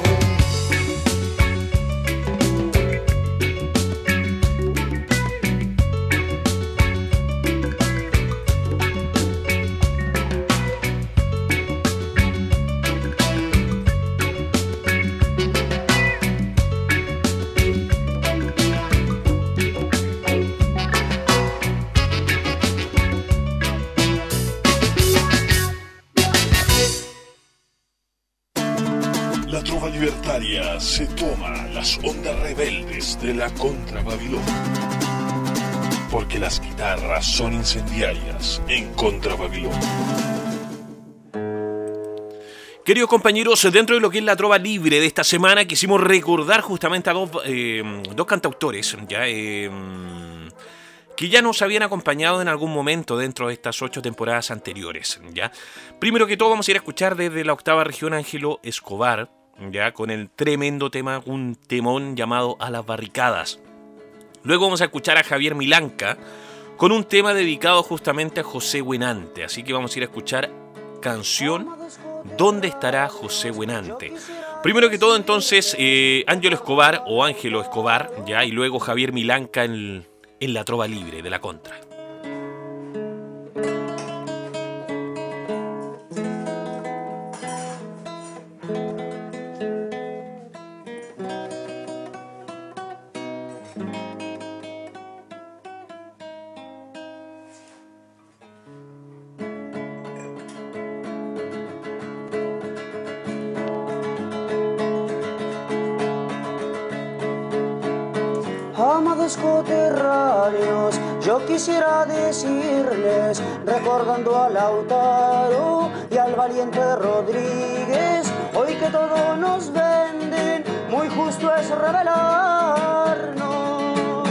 Libertaria se toma las ondas rebeldes de la Contra Babilón. Porque las guitarras son incendiarias en Contra Babilón. Queridos compañeros, dentro de lo que es la trova libre de esta semana, quisimos recordar justamente a dos cantautores, ¿ya? Que ya nos habían acompañado en algún momento dentro de estas 8 temporadas anteriores, ¿ya? Primero que todo vamos a ir a escuchar desde la octava región Ángelo Escobar, ¿ya? Con el tremendo tema, un temón llamado A las barricadas. Luego vamos a escuchar a Javier Milanca con un tema dedicado justamente a José Buenante, así que vamos a ir a escuchar canción ¿Dónde estará José Buenante? Primero que todo entonces Ángelo Escobar o Ángelo Escobar, ¿ya? Y luego Javier Milanca en la trova libre de la Contra. Amados coterráneos, yo quisiera decirles, recordando a Lautaro y al valiente Rodríguez, hoy que todo nos venden, muy justo es rebelarnos.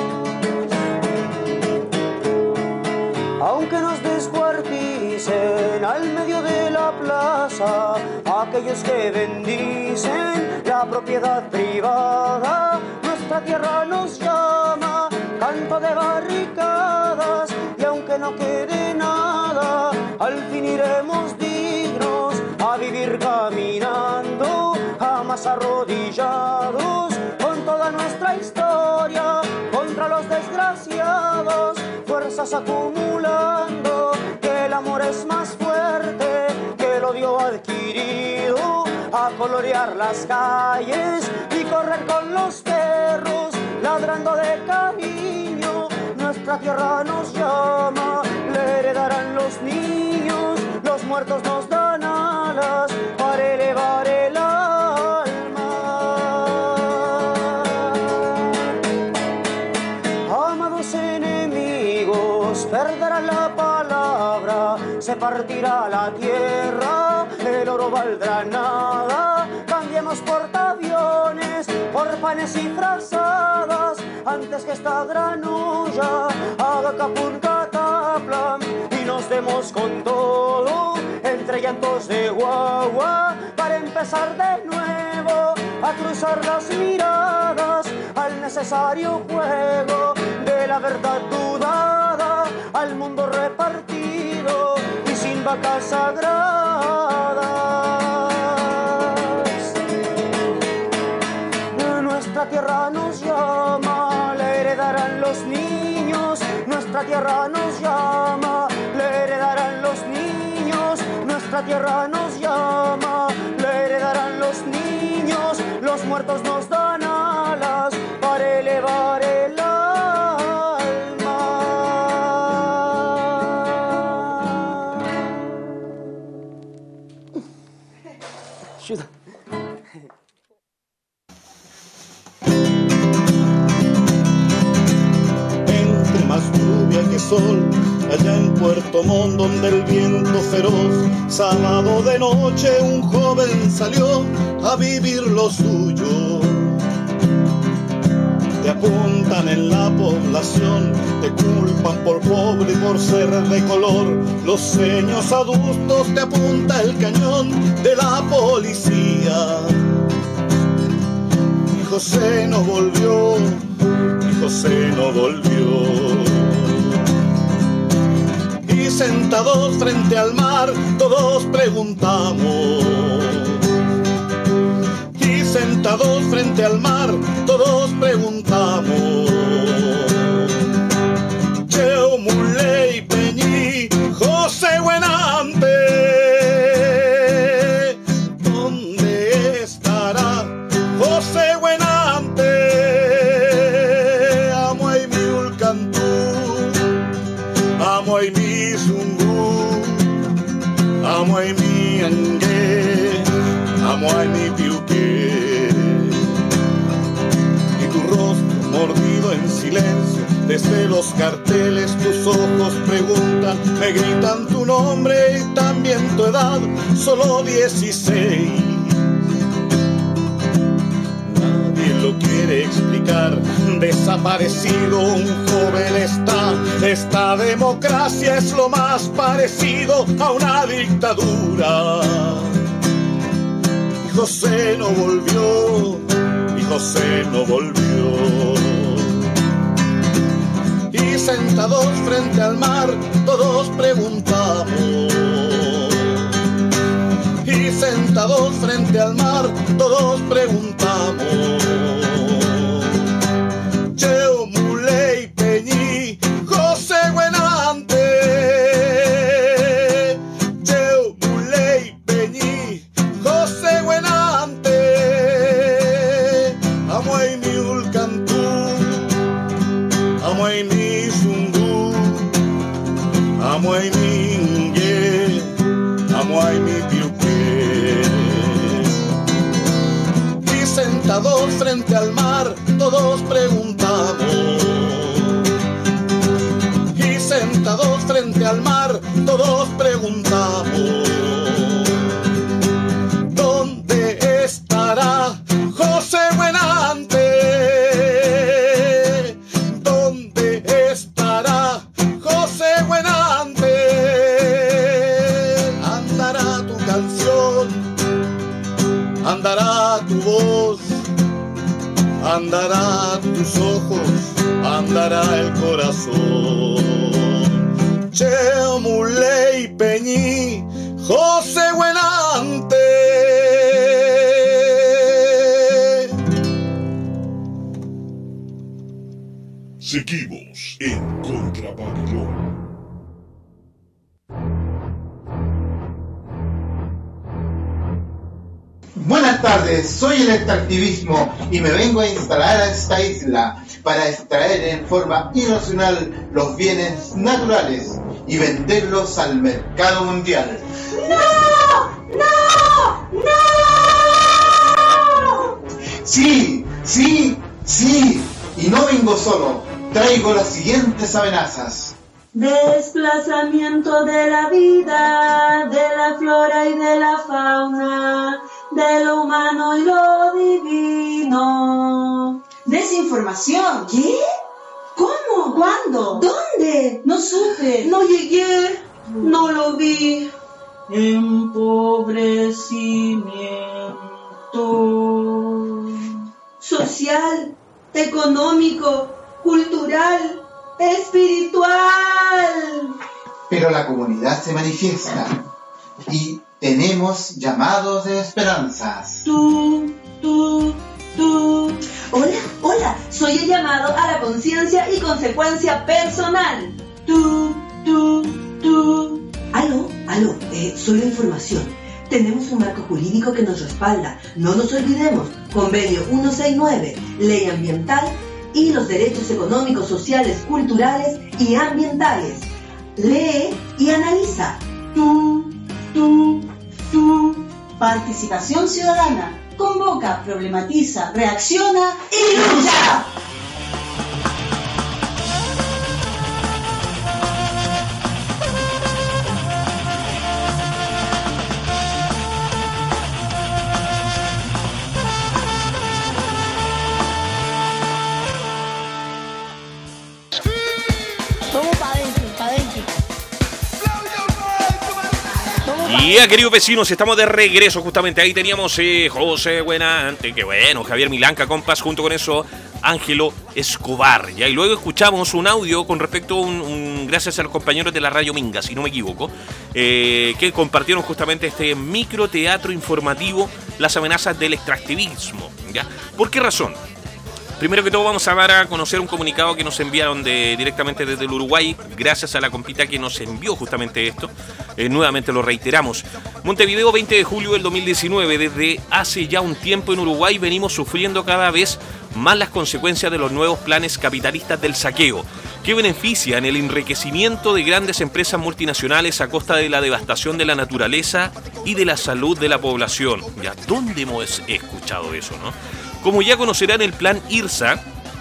Aunque nos descuarticen al medio de la plaza, aquellos que bendicen la propiedad privada, nuestra tierra nos llama, canto de barricadas, y aunque no quede nada, al fin iremos dignos a vivir caminando, jamás arrodillados, con toda nuestra historia, contra los desgraciados, fuerzas acumulando, que el amor es más fuerte que el odio adquirido, a colorear las calles y correr con los perros, ladrando de cariño, nuestra tierra nos llama, le heredarán los niños, los muertos nos dan alas para elevar el alma. Amados enemigos, perderán la palabra, se partirá la tierra, el oro valdrá nada, cambiemos portaaviones por panes y frazadas, antes que esta gran olla haga capun cataplam y nos demos con todo, entre llantos de guagua, para empezar de nuevo a cruzar las miradas al necesario juego de la verdad dudada, al mundo repartido y sin vacas sagradas. Nuestra tierra nos llama, le heredarán los niños, nuestra tierra nos llama, le heredarán los niños, nuestra tierra nos llama, le heredarán los niños, los muertos nos dan alas para elevar el alma. Ayuda. Más lluvia que sol, allá en Puerto Montt donde el viento feroz, sábado de noche un joven salió a vivir lo suyo. Te apuntan en la población, te culpan por pobre y por ser de color, los ceños adustos te apunta el cañón de la policía. Y José no volvió, y José no volvió. Y sentados frente al mar todos preguntamos. Y sentados frente al mar todos preguntamos. Cheo Muley Peñi, José Buenante, ¿dónde estará José Buenante? Amo a mi Ulcantú, amo a mi Zungú, amo a mi Angué, amo a mi Piuqué. Y tu rostro mordido en silencio, desde los carteles tus ojos preguntan, me gritan tu nombre y también tu tu edad, solo 16. Nadie lo quiere explicar, desaparecido un joven está. Esta democracia es lo más parecido a una dictadura. Y José no volvió, y José no volvió. Y sentados frente al mar, todos preguntamos. Y sentados frente al mar, todos preguntamos. Cheo, Muley, Peñi, José Buenante. Cheo, Muley, Peñi, José Buenante. Amuay mi Ulcantú, amuay mi Zungu, amuay mi Ingue, amuay mi Piuque. Y sentados frente al mar, todos preguntamos. Y sentados frente al mar, todos preguntamos. ¿Dónde estará José Buenante? ¿Dónde estará José Buenante? Andará tu canción, andará tu voz, andará tus ojos, andará el corazón. Cheo, Muley, Peñi, José Buenante. Seguimos en Contra Babilón. Buenas tardes, soy el extractivismo y me vengo a instalar a esta isla para extraer en forma irracional los bienes naturales y venderlos al mercado mundial. ¡No! ¡No! ¡No! Sí, sí, sí, y no vengo solo, traigo las siguientes amenazas. Desplazamiento de la vida, de la flora y de la fauna, de lo humano y lo divino. Desinformación. ¿Qué? ¿Cómo? ¿Cuándo? ¿Dónde? No supe. No llegué. No lo vi. Empobrecimiento social, económico, cultural, espiritual. Pero la comunidad se manifiesta y tenemos llamados de esperanzas. Tú. Hola, soy el llamado a la conciencia y consecuencia personal. Tú. Aló, soy la información. Tenemos un marco jurídico que nos respalda. No nos olvidemos. Convenio 169, Ley Ambiental y los derechos económicos, sociales, culturales y ambientales. Lee y analiza. Tú. Participación ciudadana. Convoca, problematiza, reacciona y lucha. Y ya, queridos vecinos, estamos de regreso. Justamente ahí teníamos José Buenante, que bueno, Javier Milanca, compas, junto con eso Ángelo Escobar. ¿Ya? Y luego escuchamos un audio con respecto a gracias a los compañeros de la Radio Minga, si no me equivoco, que compartieron justamente este microteatro informativo, las amenazas del extractivismo. ¿Ya? ¿Por qué razón? Primero que todo vamos a dar a conocer un comunicado que nos enviaron directamente desde el Uruguay, gracias a la compita que nos envió justamente esto. Nuevamente lo reiteramos. Montevideo, 20 de julio del 2019. Desde hace ya un tiempo en Uruguay venimos sufriendo cada vez más las consecuencias de los nuevos planes capitalistas del saqueo, que benefician el enriquecimiento de grandes empresas multinacionales a costa de la devastación de la naturaleza y de la salud de la población. ¿Ya? ¿Dónde hemos escuchado eso, no? Como ya conocerán, el plan IRSA,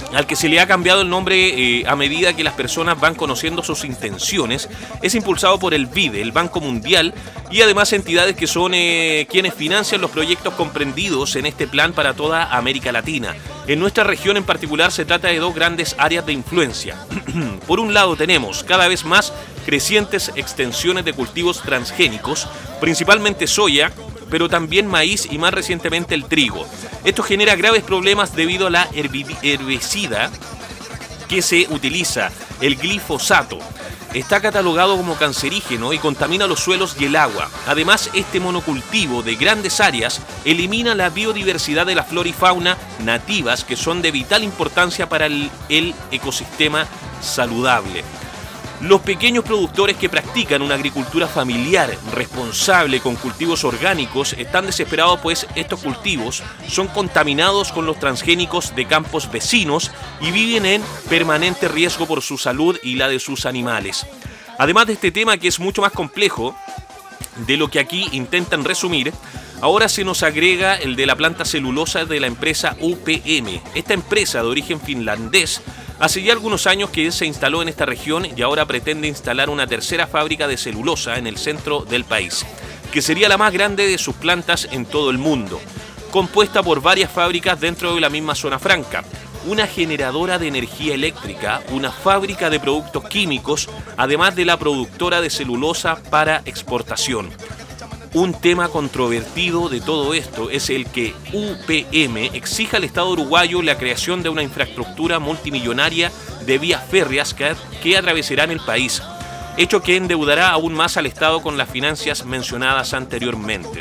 al que se le ha cambiado el nombre a medida que las personas van conociendo sus intenciones, es impulsado por el BID, el Banco Mundial, y además entidades que son quienes financian los proyectos comprendidos en este plan para toda América Latina. En nuestra región en particular se trata de dos grandes áreas de influencia. Por un lado tenemos cada vez más crecientes extensiones de cultivos transgénicos, principalmente soya, pero también maíz y más recientemente el trigo. Esto genera graves problemas debido a la herbicida que se utiliza, el glifosato. Está catalogado como cancerígeno y contamina los suelos y el agua. Además, este monocultivo de grandes áreas elimina la biodiversidad de la flora y fauna nativas que son de vital importancia para el ecosistema saludable. Los pequeños productores que practican una agricultura familiar responsable con cultivos orgánicos están desesperados, pues estos cultivos son contaminados con los transgénicos de campos vecinos y viven en permanente riesgo por su salud y la de sus animales. Además de este tema, que es mucho más complejo de lo que aquí intentan resumir, ahora se nos agrega el de la planta celulosa de la empresa UPM. Esta empresa de origen finlandés hace ya algunos años que se instaló en esta región y ahora pretende instalar una tercera fábrica de celulosa en el centro del país, que sería la más grande de sus plantas en todo el mundo, compuesta por varias fábricas dentro de la misma zona franca, una generadora de energía eléctrica, una fábrica de productos químicos, además de la productora de celulosa para exportación. Un tema controvertido de todo esto es el que UPM exija al Estado uruguayo la creación de una infraestructura multimillonaria de vías férreas que atravesarán el país, hecho que endeudará aún más al Estado con las financieras mencionadas anteriormente.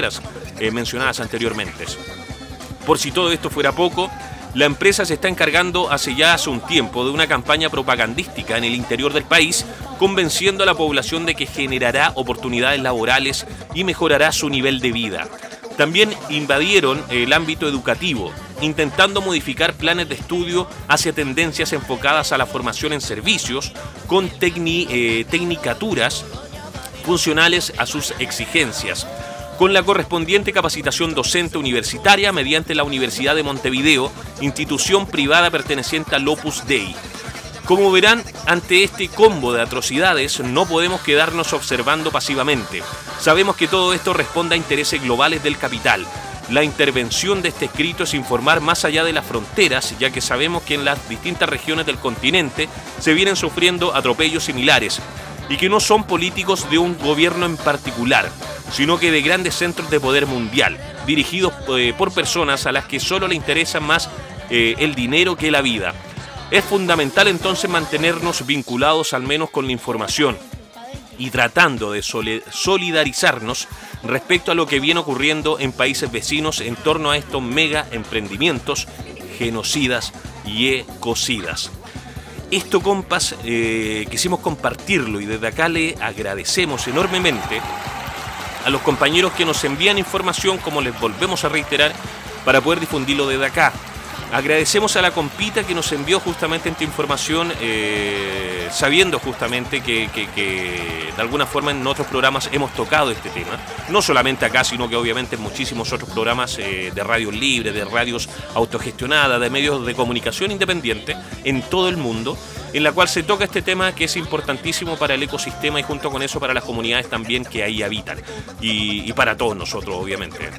Por si todo esto fuera poco, la empresa se está encargando hace un tiempo de una campaña propagandística en el interior del país, convenciendo a la población de que generará oportunidades laborales y mejorará su nivel de vida. También invadieron el ámbito educativo, intentando modificar planes de estudio hacia tendencias enfocadas a la formación en servicios, con tecnicaturas funcionales a sus exigencias, con la correspondiente capacitación docente universitaria mediante la Universidad de Montevideo, institución privada perteneciente al Opus Dei. Como verán, ante este combo de atrocidades no podemos quedarnos observando pasivamente. Sabemos que todo esto responde a intereses globales del capital. La intervención de este escrito es informar más allá de las fronteras, ya que sabemos que en las distintas regiones del continente se vienen sufriendo atropellos similares, y que no son políticos de un gobierno en particular, sino que de grandes centros de poder mundial, dirigidos por personas a las que solo le interesa más el dinero que la vida. Es fundamental entonces mantenernos vinculados al menos con la información y tratando de solidarizarnos respecto a lo que viene ocurriendo en países vecinos en torno a estos mega emprendimientos genocidas y ecocidas. Esto, compas, quisimos compartirlo y desde acá le agradecemos enormemente a los compañeros que nos envían información, como les volvemos a reiterar, para poder difundirlo desde acá. Agradecemos a la compita que nos envió justamente esta información, sabiendo justamente que de alguna forma en otros programas hemos tocado este tema. No solamente acá, sino que obviamente en muchísimos otros programas de radios libres, de radios autogestionadas, de medios de comunicación independiente en todo el mundo, en la cual se toca este tema que es importantísimo para el ecosistema y junto con eso para las comunidades también que ahí habitan. Y para todos nosotros, obviamente.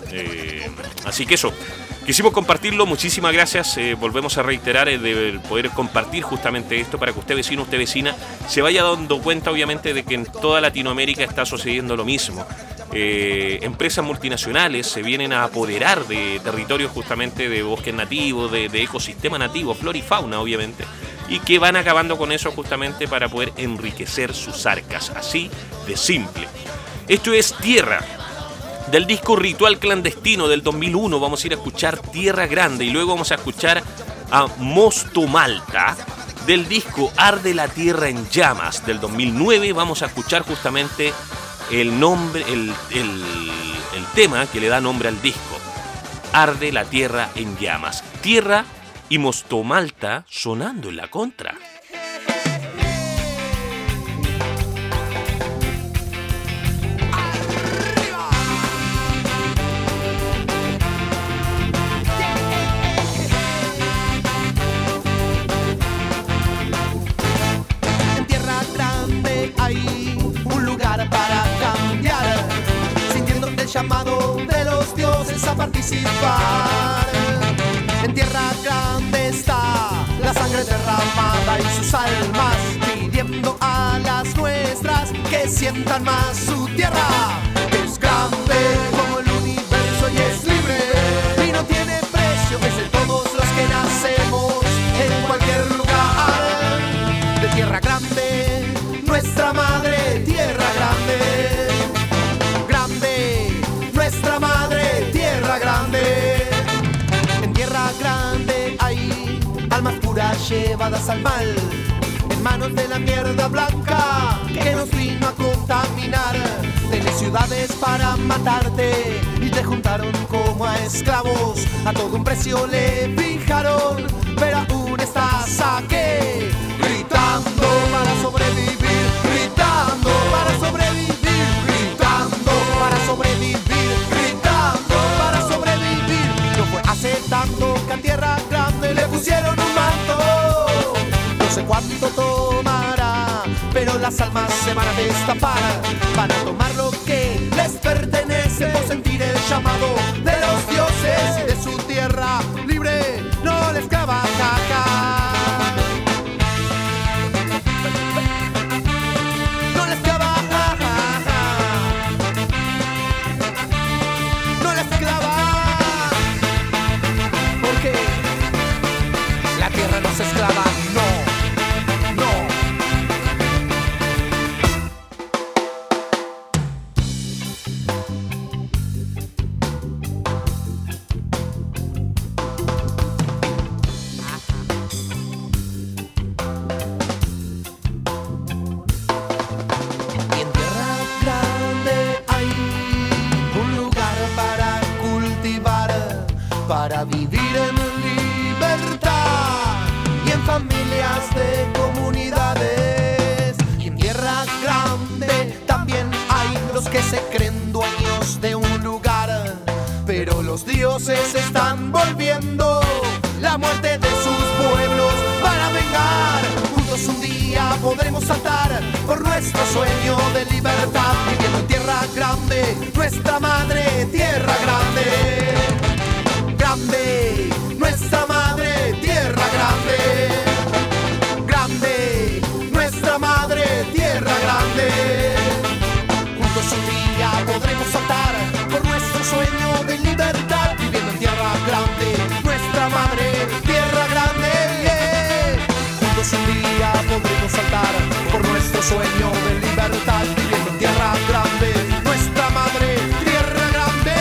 Así que eso. Quisimos compartirlo, muchísimas gracias, volvemos a reiterar de poder compartir justamente esto para que usted vecino, usted vecina, se vaya dando cuenta obviamente de que en toda Latinoamérica está sucediendo lo mismo. Empresas multinacionales se vienen a apoderar de territorios justamente de bosques nativos, de ecosistema nativo, flora y fauna obviamente, y que van acabando con eso justamente para poder enriquecer sus arcas, así de simple. Esto es Tierra. Del disco Ritual Clandestino del 2001 vamos a ir a escuchar Tierra Grande y luego vamos a escuchar a Mosto Malta. Del disco Arde la Tierra en Llamas del 2009 vamos a escuchar justamente el nombre, el tema que le da nombre al disco, Arde la Tierra en Llamas. Tierra y Mosto Malta sonando en la contra. llamado de los dioses a participar. En tierra grande está la sangre derramada y sus almas pidiendo a las nuestras que sientan más su tierra. Es grande como el universo y es libre y no tiene precio, es de todos los que nacemos en cualquier lugar. De tierra grande, nuestra madre tierra grande. Grande, nuestra madre tierra grande. En tierra grande hay almas puras llevadas al mal, en manos de la mierda blanca que nos vino a contaminar. Tenés ciudades para matarte y te juntaron como a esclavos. A todo un precio le fijaron, pero aún estás aquí, gritando para sobrevivir, gritando para sobrevivir, gritando para sobrevivir, gritando para sobrevivir. No fue hace tanto que a tierra grande le pusieron un manto. No sé cuánto tomará, pero las almas se van a destapar. Van a tomar lo que les pertenece por sentir el llamado de los dioses y de su tierra libre no les clava caca. No les clava, no les clava, porque la tierra no se esclava, no. Para vivir en libertad y en familias de comunidades. Y en tierra grande también hay los que se creen dueños de un lugar, pero los dioses están volviendo la muerte de sus pueblos para vengar. Juntos un día podremos saltar por nuestro sueño de libertad, viviendo en tierra grande, nuestra madre tierra grande. Grande, nuestra madre tierra grande. Grande, nuestra madre tierra grande. Juntos un día podremos saltar por nuestro sueño de libertad, viviendo en tierra grande, nuestra madre tierra grande. Juntos un día podremos saltar por nuestro sueño de libertad, viviendo en tierra grande, nuestra madre tierra grande.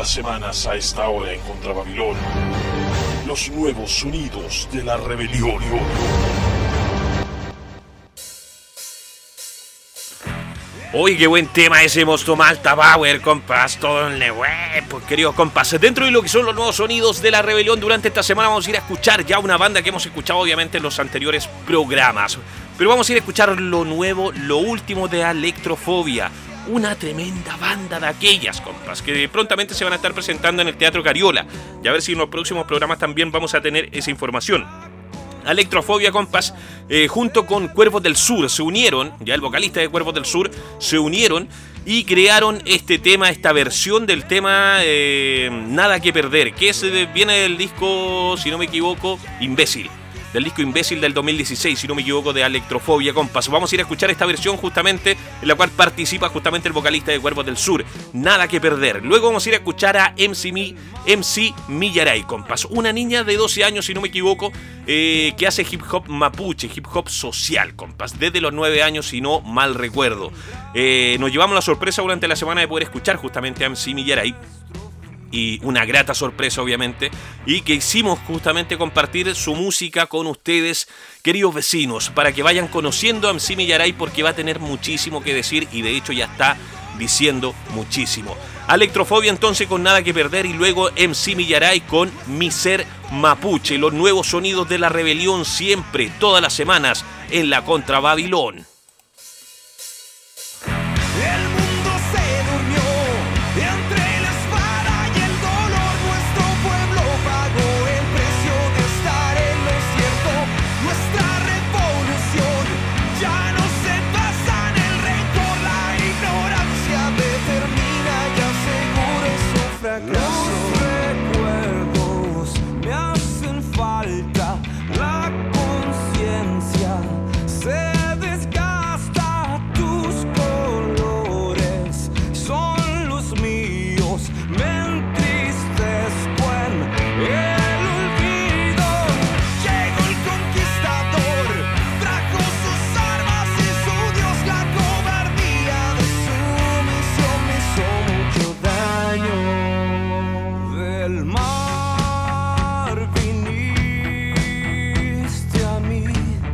las semanas a esta hora en Contra Babilón. Los nuevos sonidos de la rebelión. Uy, qué buen tema ese Mosto Malta Power, compas, todo en el web, pues, queridos compas. Dentro de lo que son los nuevos sonidos de la rebelión durante esta semana vamos a ir a escuchar ya una banda que hemos escuchado obviamente en los anteriores programas. Pero vamos a ir a escuchar lo nuevo, lo último de Electrofobia. Una tremenda banda de aquellas, compas, que prontamente se van a estar presentando en el Teatro Cariola. Y a ver si en los próximos programas también vamos a tener esa información. Electrofobia, compas, junto con Cuervos del Sur, se unieron, ya el vocalista de Cuervos del Sur, se unieron y crearon este tema, esta versión del tema Nada que Perder, que viene del disco, si no me equivoco, Imbécil. Del disco Imbécil del 2016, si no me equivoco, de Electrofobia, compas. Vamos a ir a escuchar esta versión justamente, en la cual participa justamente el vocalista de Cuervos del Sur, Nada que Perder. Luego vamos a ir a escuchar a MC Millaray, compas. Una niña de 12 años, si no me equivoco, que hace hip hop mapuche, hip hop social, compas. Desde los 9 años, si no mal recuerdo. Nos llevamos la sorpresa durante la semana de poder escuchar justamente a MC Millaray. Y una grata sorpresa, obviamente, y que hicimos justamente compartir su música con ustedes, queridos vecinos, para que vayan conociendo a MC Millaray, porque va a tener muchísimo que decir y de hecho ya está diciendo muchísimo. Electrofobia entonces con Nada que Perder y luego MC Millaray con Mi Ser Mapuche, los nuevos sonidos de la rebelión siempre, todas las semanas en la Contra Babilón. Los recuerdos me hacen falta, la conciencia se desgasta, tus colores son los míos, me entristezco en el olvido. Llegó el conquistador, trajo sus armas y su Dios, la cobardía de su misión me hizo mucho daño. Del mar viniste a mí,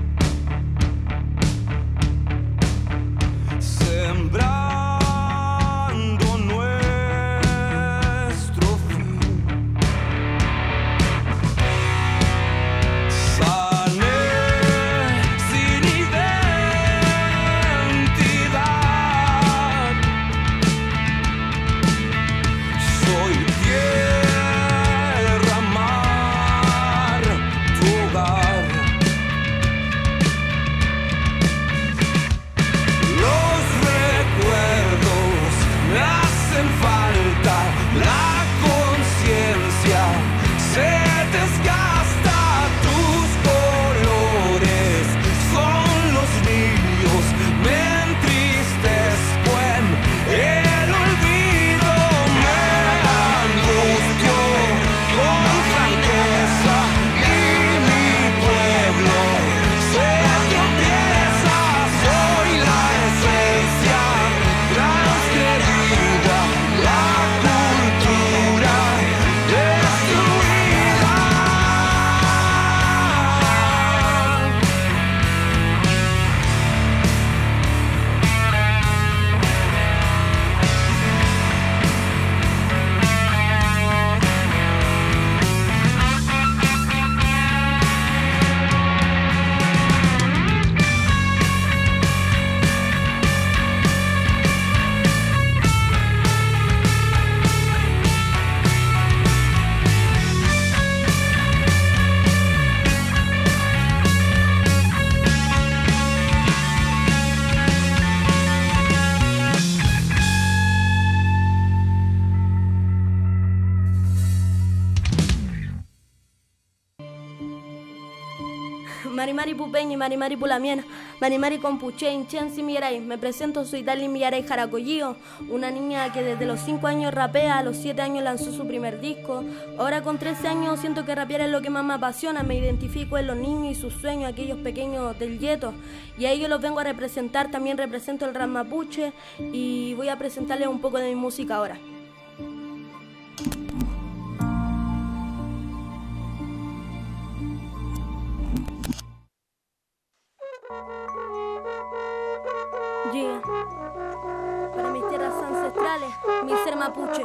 sembrando nuestro fin. Sané sin identidad, soy tierra, mar, tu hogar. Los recuerdos me hacen falta, la conciencia se desgasta, tus colores son los míos, me entristezco en el olvido, me angustio con franqueza y mi pueblo se tropieza. Soy la esencia transgredida, la cultura destruida. Marimari Pupeñi, Marimari Pulamiena, Marimari Compuche, Inchensi Millaray. Me presento, soy Dali Millaray Jaracollío, una niña que desde los 5 años rapea, a los 7 años lanzó su primer disco. Ahora con 13 años siento que rapear es lo que más me apasiona, me identifico en los niños y sus sueños, aquellos pequeños del gueto. Y a ellos los vengo a representar, también represento el rap mapuche y voy a presentarles un poco de mi música ahora. Yeah. Para mis tierras ancestrales, mi ser mapuche.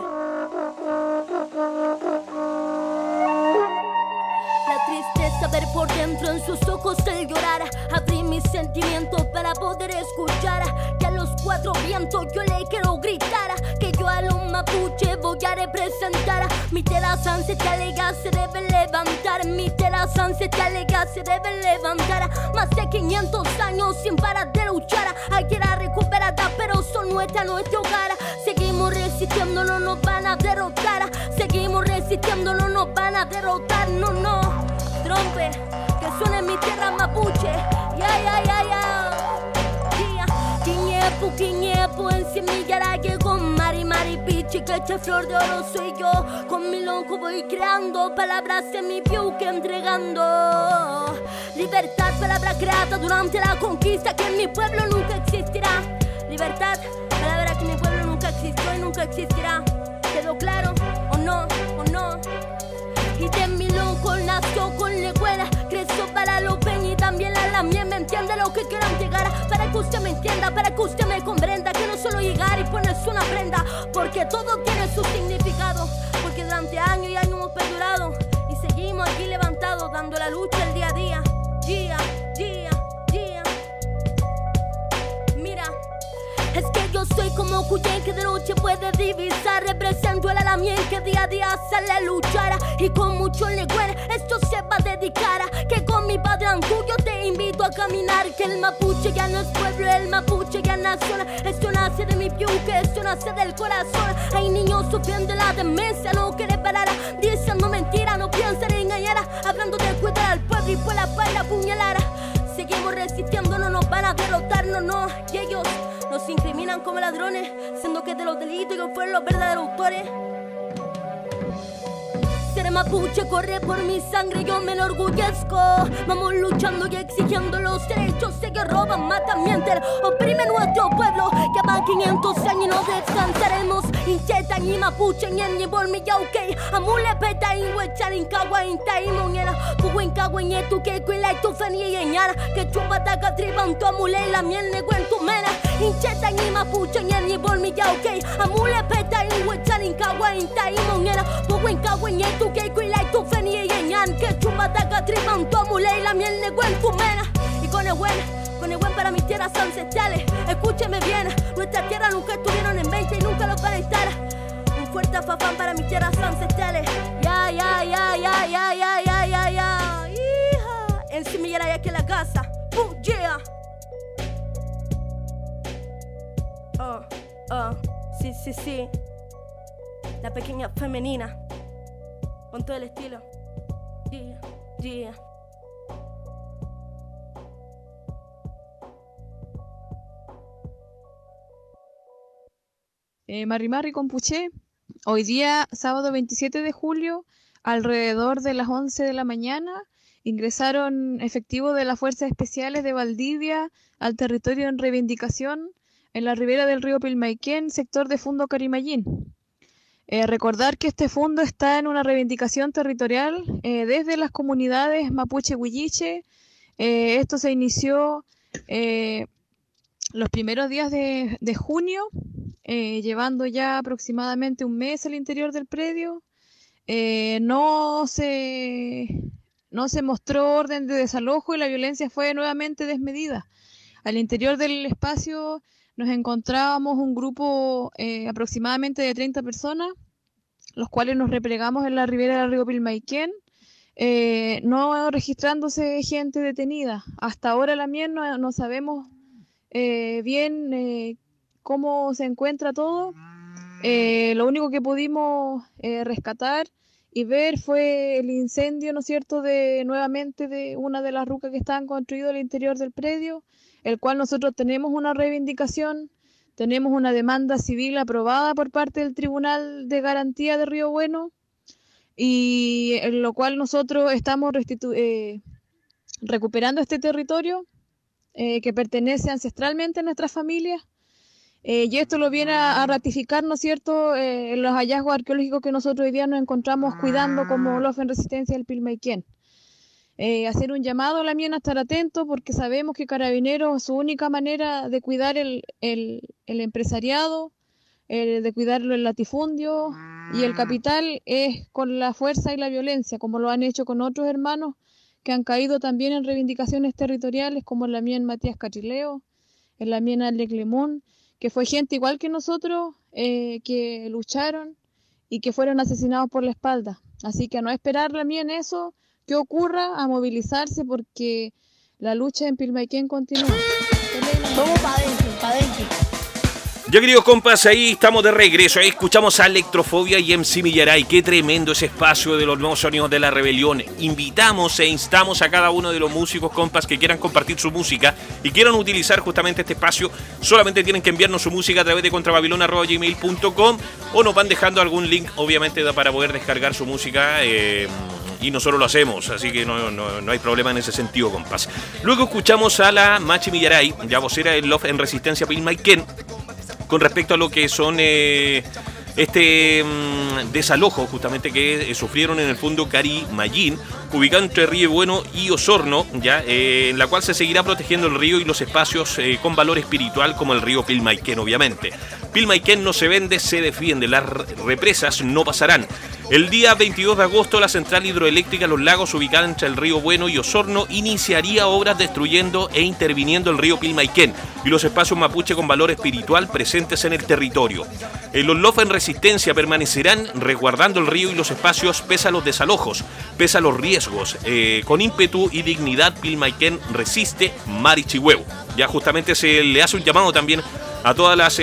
La tristeza ver por dentro en sus ojos el llorar. Abrí mis sentimientos para poder escuchar. Que a los cuatro vientos yo le quiero gritar. Que yo a los mapuche voy a representar. Mis tierras ancestrales ya se deben levantar. Mis tierras ancestrales ya se deben levantar. Más de 500 años sin parar de luchar. Hay tierra recuperada pero son nuestra, nuestro hogar. Seguimos resistiendo, no nos van a derrotar. Seguimos resistiendo, no nos van a derrotar. No, no. Trompe, que suene en mi tierra mapuche. Ya, ya, ya, ya. Quiñepo, en semillara llego. Mari, pichi, que eche flor de oro soy yo. Con mi lonco voy creando palabras en mi piuque entregando. Libertad, palabra creada durante la conquista que en mi pueblo nunca existirá. Libertad, palabra que en mi pueblo nunca existió y nunca existirá. ¿Quedó claro o no, o no? Y de mi loco nació con legüera. Creció para los peñas y también la mía. Me entiende lo que quieran llegar. Para que usted me entienda, para que usted me comprenda. Que no solo llegar y ponerse una prenda. Porque todo tiene su significado. Porque durante años y años hemos perdurado. Y seguimos aquí levantados, dando la lucha el día a día. Día. Mira. Es que yo soy como Cuyén que de noche puede divisar. Represento el alamien que día a día sale a luchar. Y con mucho legüer esto se va a dedicar. Que con mi padre Antuyo te invito a caminar. Que el mapuche ya no es pueblo, el mapuche ya nación. Esto nace de mi piuque, esto nace del corazón. Hay niños sufriendo la demencia, no quiere parar. Diciendo mentira, no piensa en engañar. Hablando de cuidar al pueblo y por la paz apuñalar. Seguimos resistiendo, no nos van a derrotar, no. Y ellos nos incriminan como ladrones, siendo que de los delitos que fueron los verdaderos autores. Ser mapuche corre por mi sangre, yo me enorgullezco. Vamos luchando y exigiendo los derechos de que roban, matan, mienten, oprimen nuestro pueblo. Que van 500 años y no descansaremos. Incheta ni mapuche ni en ni bolmi ya ok. Amule peta in huechar in cagua in taimoniera. Pugu in cagua in etu que cuila tu feni y eñara. Que chupataca triban tu amule la miel nego en tu mena. Incheta ni mapuche ni en ni bolmi ya ok. Amule peta in huechar in cagua in taimoniera. Pugu in cagua in etu que cuila tu feni y eñara. Que chupataca triban tu amule la miel nego en tu mena. Y con el buen para mis tierras ancestrales. Escúcheme bien, nuestras tierras nunca estuvieron en 20 y nunca lo van a estar. Un fuerte afafán para mis tierras ancestrales. Ya. Hija. En semillera y aquí en la casa. Yeah. Sí. La pequeña femenina. Con todo el estilo. Yeah. Marri Compuché, hoy día, sábado 27 de julio, alrededor de las 11 de la mañana, ingresaron efectivos de las Fuerzas Especiales de Valdivia al territorio en reivindicación en la ribera del río Pilmaiquén, sector de Fundo Carimayín. Recordar que este fundo está en una reivindicación territorial desde las comunidades mapuche-huilliche. Esto se inició los primeros días de junio, llevando ya aproximadamente un mes al interior del predio. No se mostró orden de desalojo y la violencia fue nuevamente desmedida. Al interior del espacio nos encontrábamos un grupo aproximadamente de 30 personas, los cuales nos replegamos en la ribera del río Pilmaiquén, no registrándose gente detenida. Hasta ahora también no sabemos bien cómo se encuentra todo. Lo único que pudimos rescatar y ver fue el incendio, ¿no es cierto?, nuevamente de una de las rucas que estaban construidas al interior del predio, el cual nosotros tenemos una reivindicación, tenemos una demanda civil aprobada por parte del Tribunal de Garantía de Río Bueno, y en lo cual nosotros estamos recuperando este territorio que pertenece ancestralmente a nuestras familias. Y esto lo viene a ratificar, ¿no es cierto?, los hallazgos arqueológicos que nosotros hoy día nos encontramos cuidando como Lofen Resistencia del Pilmaiquén. hacer un llamado a la mien a estar atento, porque sabemos que Carabineros, su única manera de cuidar el empresariado, de cuidarlo el latifundio y el capital, es con la fuerza y la violencia, como lo han hecho con otros hermanos que han caído también en reivindicaciones territoriales, como en la mien Matías Catrileo, en la mien Alec Lemón, que fue gente igual que nosotros, que lucharon y que fueron asesinados por la espalda. Así que a no esperar la mien eso, que ocurra, a movilizarse, porque la lucha en Pilmaiquén continúa. Vamos para adentro. Ya, queridos compas, ahí estamos de regreso. Ahí escuchamos a Electrofobia y MC Millaray. Qué tremendo ese espacio de los nuevos sonidos de la rebelión. Invitamos e instamos a cada uno de los músicos, compas, que quieran compartir su música y quieran utilizar justamente este espacio. Solamente tienen que enviarnos su música a través de contrababilon@gmail.com, o nos van dejando algún link, obviamente, para poder descargar su música. Y nosotros lo hacemos, así que no hay problema en ese sentido, compas. Luego escuchamos a la Machi Millaray, ya vocera del Love en Resistencia Pilmaiquén, con respecto a lo que son desalojo justamente que sufrieron en el fondo Cari Mayín, ubicado entre Río Bueno y Osorno, ya en la cual se seguirá protegiendo el río y los espacios con valor espiritual, como el río Pilmaiquén, obviamente. Pilmaiquén no se vende, se defiende. Las represas no pasarán. El día 22 de agosto, la central hidroeléctrica Los Lagos, ubicada entre el río Bueno y Osorno, iniciaría obras destruyendo e interviniendo el río Pilmaiquén y los espacios mapuche con valor espiritual presentes en el territorio. Los LOF en Resistencia permanecerán resguardando el río y los espacios pese a los desalojos, pese a los riesgos. Con ímpetu y dignidad, Pilmaiquén resiste, Marichihueu. Ya justamente se le hace un llamado también a todas las...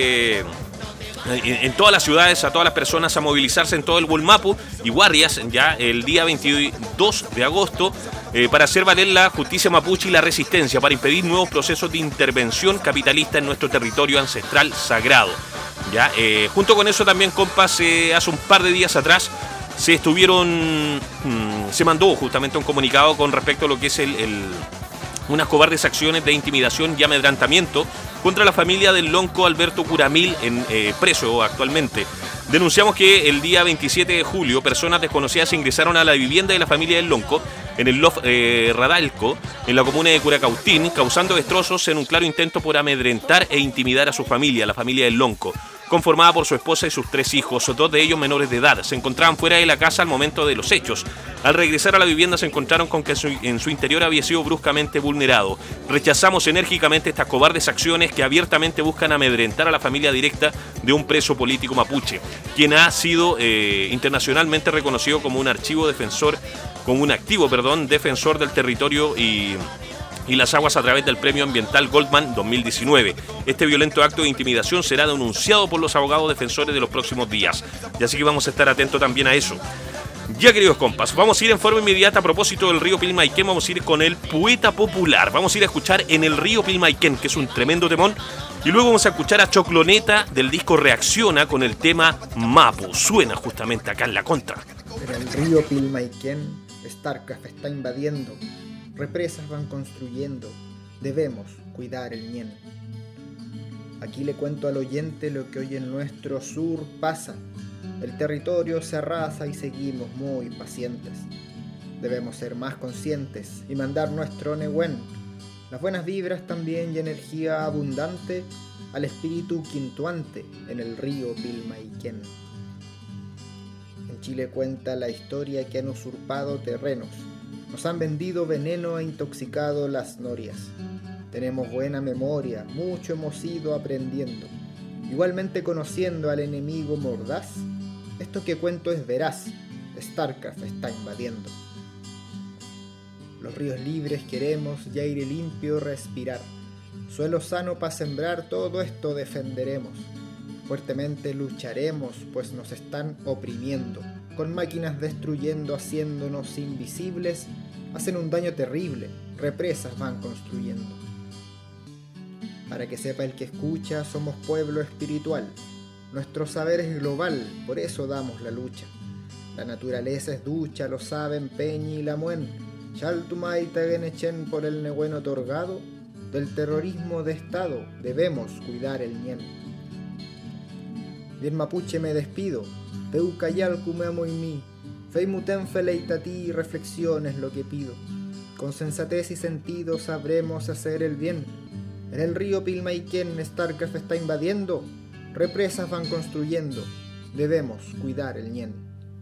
en todas las ciudades, a todas las personas a movilizarse en todo el Wulmapu y Guardias ya el día 22 de agosto para hacer valer la justicia mapuche y la resistencia, para impedir nuevos procesos de intervención capitalista en nuestro territorio ancestral sagrado. Ya, junto con eso también, compas, hace un par de días atrás se mandó justamente un comunicado con respecto a lo que es unas cobardes acciones de intimidación y amedrentamiento contra la familia del lonco Alberto Curamil, preso actualmente. Denunciamos que el día 27 de julio personas desconocidas ingresaron a la vivienda de la familia del lonco en el Lof Radalco, en la comuna de Curacautín, causando destrozos en un claro intento por amedrentar e intimidar a su familia, la familia del lonco, conformada por su esposa y sus 3 hijos, 2 de ellos menores de edad. Se encontraban fuera de la casa al momento de los hechos. Al regresar a la vivienda se encontraron con que en su interior había sido bruscamente vulnerado. Rechazamos enérgicamente estas cobardes acciones que abiertamente buscan amedrentar a la familia directa de un preso político mapuche, quien ha sido internacionalmente reconocido como un activo defensor del territorio y las aguas a través del Premio Ambiental Goldman 2019. Este violento acto de intimidación será denunciado por los abogados defensores de los próximos días. Y así que vamos a estar atentos también a eso. Ya, queridos compas, vamos a ir en forma inmediata a propósito del río Pilmaiquén. Vamos a ir con el poeta popular. Vamos a ir a escuchar En el río Pilmaiquén, que es un tremendo temón. Y luego vamos a escuchar a Chocloneta del disco Reacciona con el tema Mapu. Suena justamente acá en la contra. En el río Pilmaiquén, StarCraft está invadiendo. Represas van construyendo, debemos cuidar el ñen. Aquí le cuento al oyente lo que hoy en nuestro sur pasa. El territorio se arrasa y seguimos muy pacientes. Debemos ser más conscientes y mandar nuestro Nehuen, las buenas vibras también y energía abundante al espíritu quintuante en el río Pilmaiquén. En Chile cuenta la historia que han usurpado terrenos. Nos han vendido veneno e intoxicado las norias. Tenemos buena memoria, mucho hemos ido aprendiendo. Igualmente conociendo al enemigo mordaz, esto que cuento es veraz, StarCraft está invadiendo. Los ríos libres queremos y aire limpio respirar. Suelo sano para sembrar, todo esto defenderemos. Fuertemente lucharemos, pues nos están oprimiendo. Con máquinas destruyendo, haciéndonos invisibles, hacen un daño terrible, represas van construyendo. Para que sepa el que escucha, somos pueblo espiritual. Nuestro saber es global, por eso damos la lucha. La naturaleza es ducha, lo saben Peñi y Lamuen. Chaltumay Tagenechen por el Nehuen otorgado. Del terrorismo de Estado debemos cuidar el ñen. Bien mapuche me despido. Teucayal kumemo y mi. Feimuten feleitati, reflexión es lo que pido. Con sensatez y sentido sabremos hacer el bien. En el río Pilmaiquén StarCraft está invadiendo, represas van construyendo, debemos cuidar el ñen.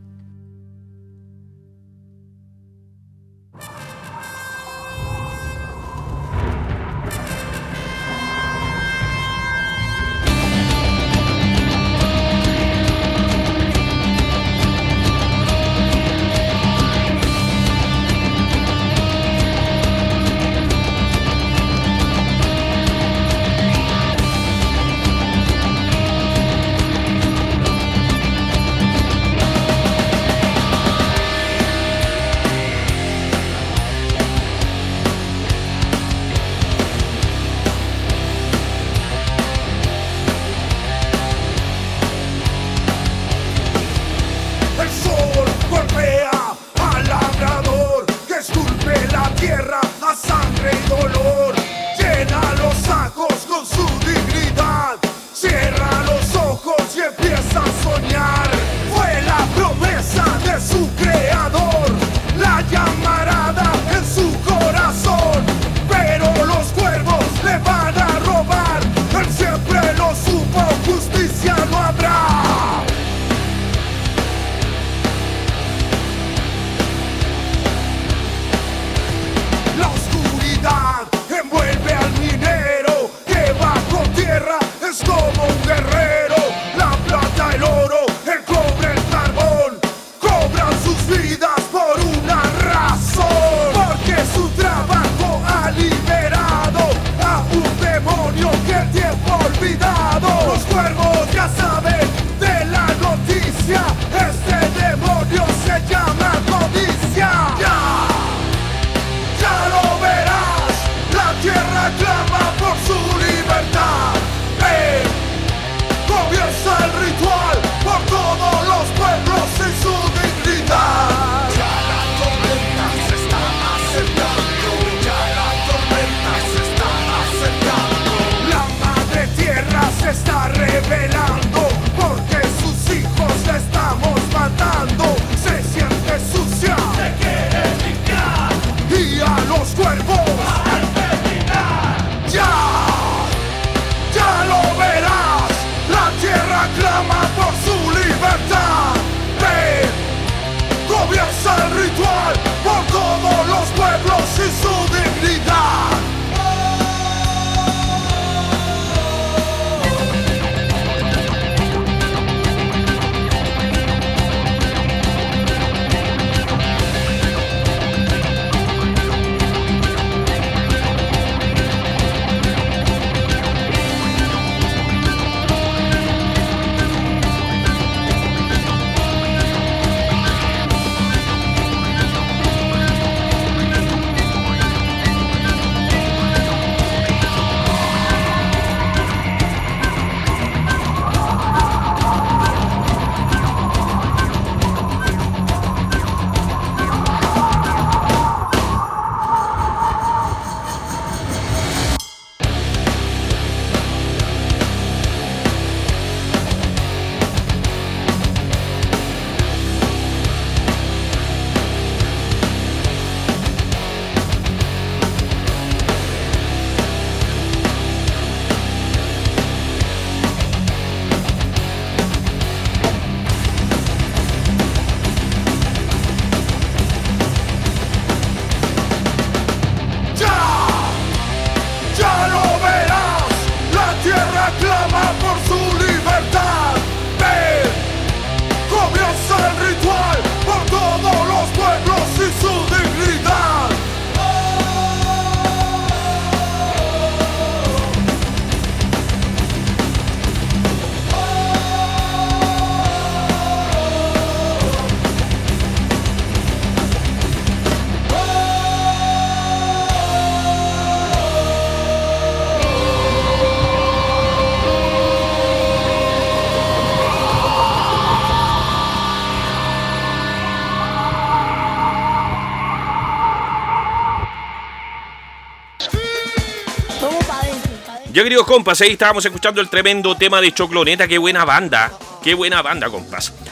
Ya, queridos compas, ahí estábamos escuchando el tremendo tema de Chocloneta. Qué buena banda, compas.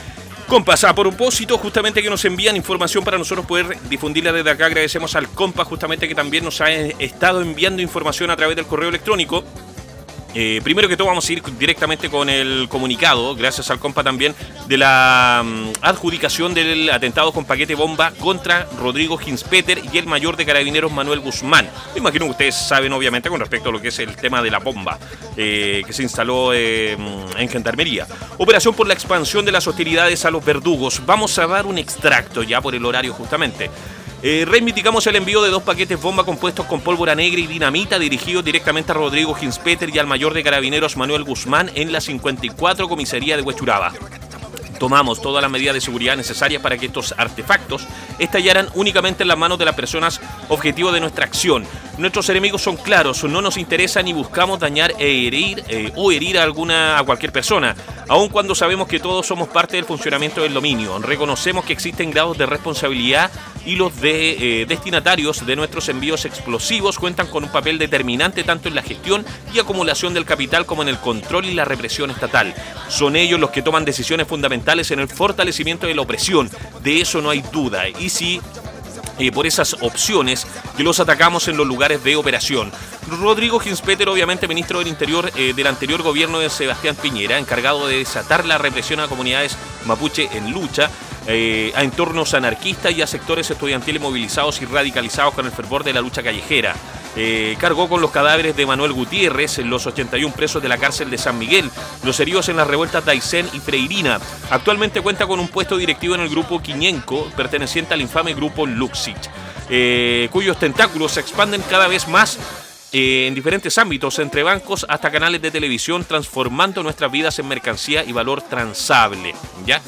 Compas, a propósito justamente que nos envían información para nosotros poder difundirla desde acá, agradecemos al compa justamente que también nos ha estado enviando información a través del correo electrónico. Primero que todo vamos a ir directamente con el comunicado, gracias al compa también, de la adjudicación del atentado con paquete bomba contra Rodrigo Hinspeter y el mayor de carabineros Manuel Guzmán. Me imagino que ustedes saben obviamente con respecto a lo que es el tema de la bomba que se instaló en Gendarmería. Operación por la expansión de las hostilidades a los verdugos. Vamos a dar un extracto ya por el horario justamente. Reivindicamos el envío de 2 paquetes bomba compuestos con pólvora negra y dinamita dirigidos directamente a Rodrigo Hinspeter y al mayor de carabineros Manuel Guzmán en la 54 comisaría de Huechuraba. Tomamos todas las medidas de seguridad necesarias para que estos artefactos estallaran únicamente en las manos de las personas objetivo de nuestra acción. Nuestros enemigos son claros, no nos interesa ni buscamos dañar o herir a cualquier persona, aun cuando sabemos que todos somos parte del funcionamiento del dominio. Reconocemos que existen grados de responsabilidad y los destinatarios de nuestros envíos explosivos cuentan con un papel determinante tanto en la gestión y acumulación del capital como en el control y la represión estatal. Son ellos los que toman decisiones fundamentales en el fortalecimiento de la opresión, de eso no hay duda, y sí, por esas opciones que los atacamos en los lugares de operación. Rodrigo Hinspeter, obviamente ministro del Interior del anterior gobierno de Sebastián Piñera, encargado de desatar la represión a comunidades mapuche en lucha, a entornos anarquistas y a sectores estudiantiles movilizados y radicalizados con el fervor de la lucha callejera. Cargó con los cadáveres de Manuel Gutiérrez, los 81 presos de la cárcel de San Miguel, los heridos en las revueltas de Aysén y Freirina. Actualmente cuenta con un puesto directivo en el grupo Quiñenco, perteneciente al infame grupo Luxich, cuyos tentáculos se expanden cada vez más en diferentes ámbitos, entre bancos hasta canales de televisión, transformando nuestras vidas en mercancía y valor transable. ¿Ya?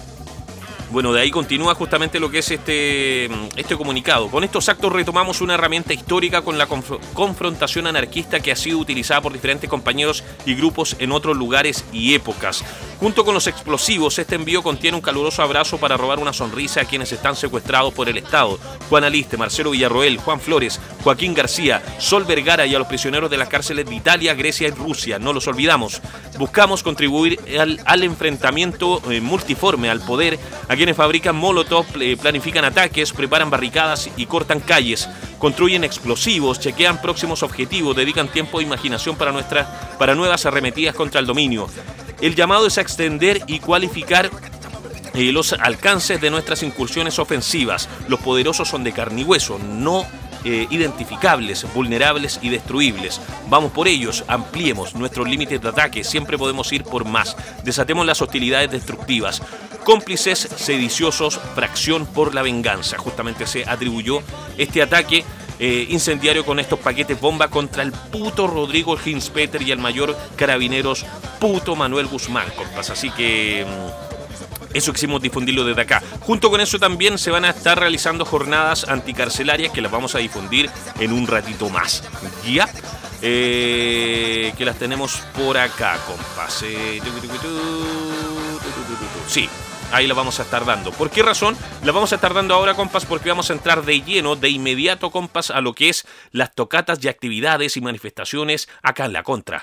Bueno, de ahí continúa justamente lo que es este comunicado. Con estos actos retomamos una herramienta histórica con la confrontación anarquista que ha sido utilizada por diferentes compañeros y grupos en otros lugares y épocas. Junto con los explosivos, este envío contiene un caluroso abrazo para robar una sonrisa a quienes están secuestrados por el Estado. Juan Aliste, Marcelo Villarroel, Juan Flores, Joaquín García, Sol Vergara y a los prisioneros de las cárceles de Italia, Grecia y Rusia. No los olvidamos. Buscamos contribuir al enfrentamiento multiforme al poder, a quienes fabrican molotov, planifican ataques, preparan barricadas y cortan calles, construyen explosivos, chequean próximos objetivos, dedican tiempo e imaginación para nuevas arremetidas contra el dominio. El llamado es a extender y cualificar los alcances de nuestras incursiones ofensivas. Los poderosos son de carne y hueso, no identificables, vulnerables y destruibles. Vamos por ellos, ampliemos nuestros límites de ataque, siempre podemos ir por más. Desatemos las hostilidades destructivas. Cómplices sediciosos, fracción por la venganza. Justamente se atribuyó este ataque incendiario con estos paquetes bomba contra el puto Rodrigo Hinspeter y el mayor carabineros puto Manuel Guzmán, compas. Así que eso quisimos difundirlo desde acá. Junto con eso también se van a estar realizando jornadas anticarcelarias que las vamos a difundir en un ratito más. ¿Ya? Que las tenemos por acá, compas. Sí, ahí la vamos a estar dando. ¿Por qué razón? La vamos a estar dando ahora, compas, porque vamos a entrar de lleno, de inmediato, compas, a lo que es las tocatas y actividades y manifestaciones acá en La Contra.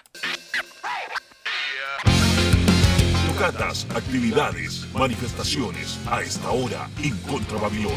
Tocatas, actividades, manifestaciones a esta hora en Contra Babilón.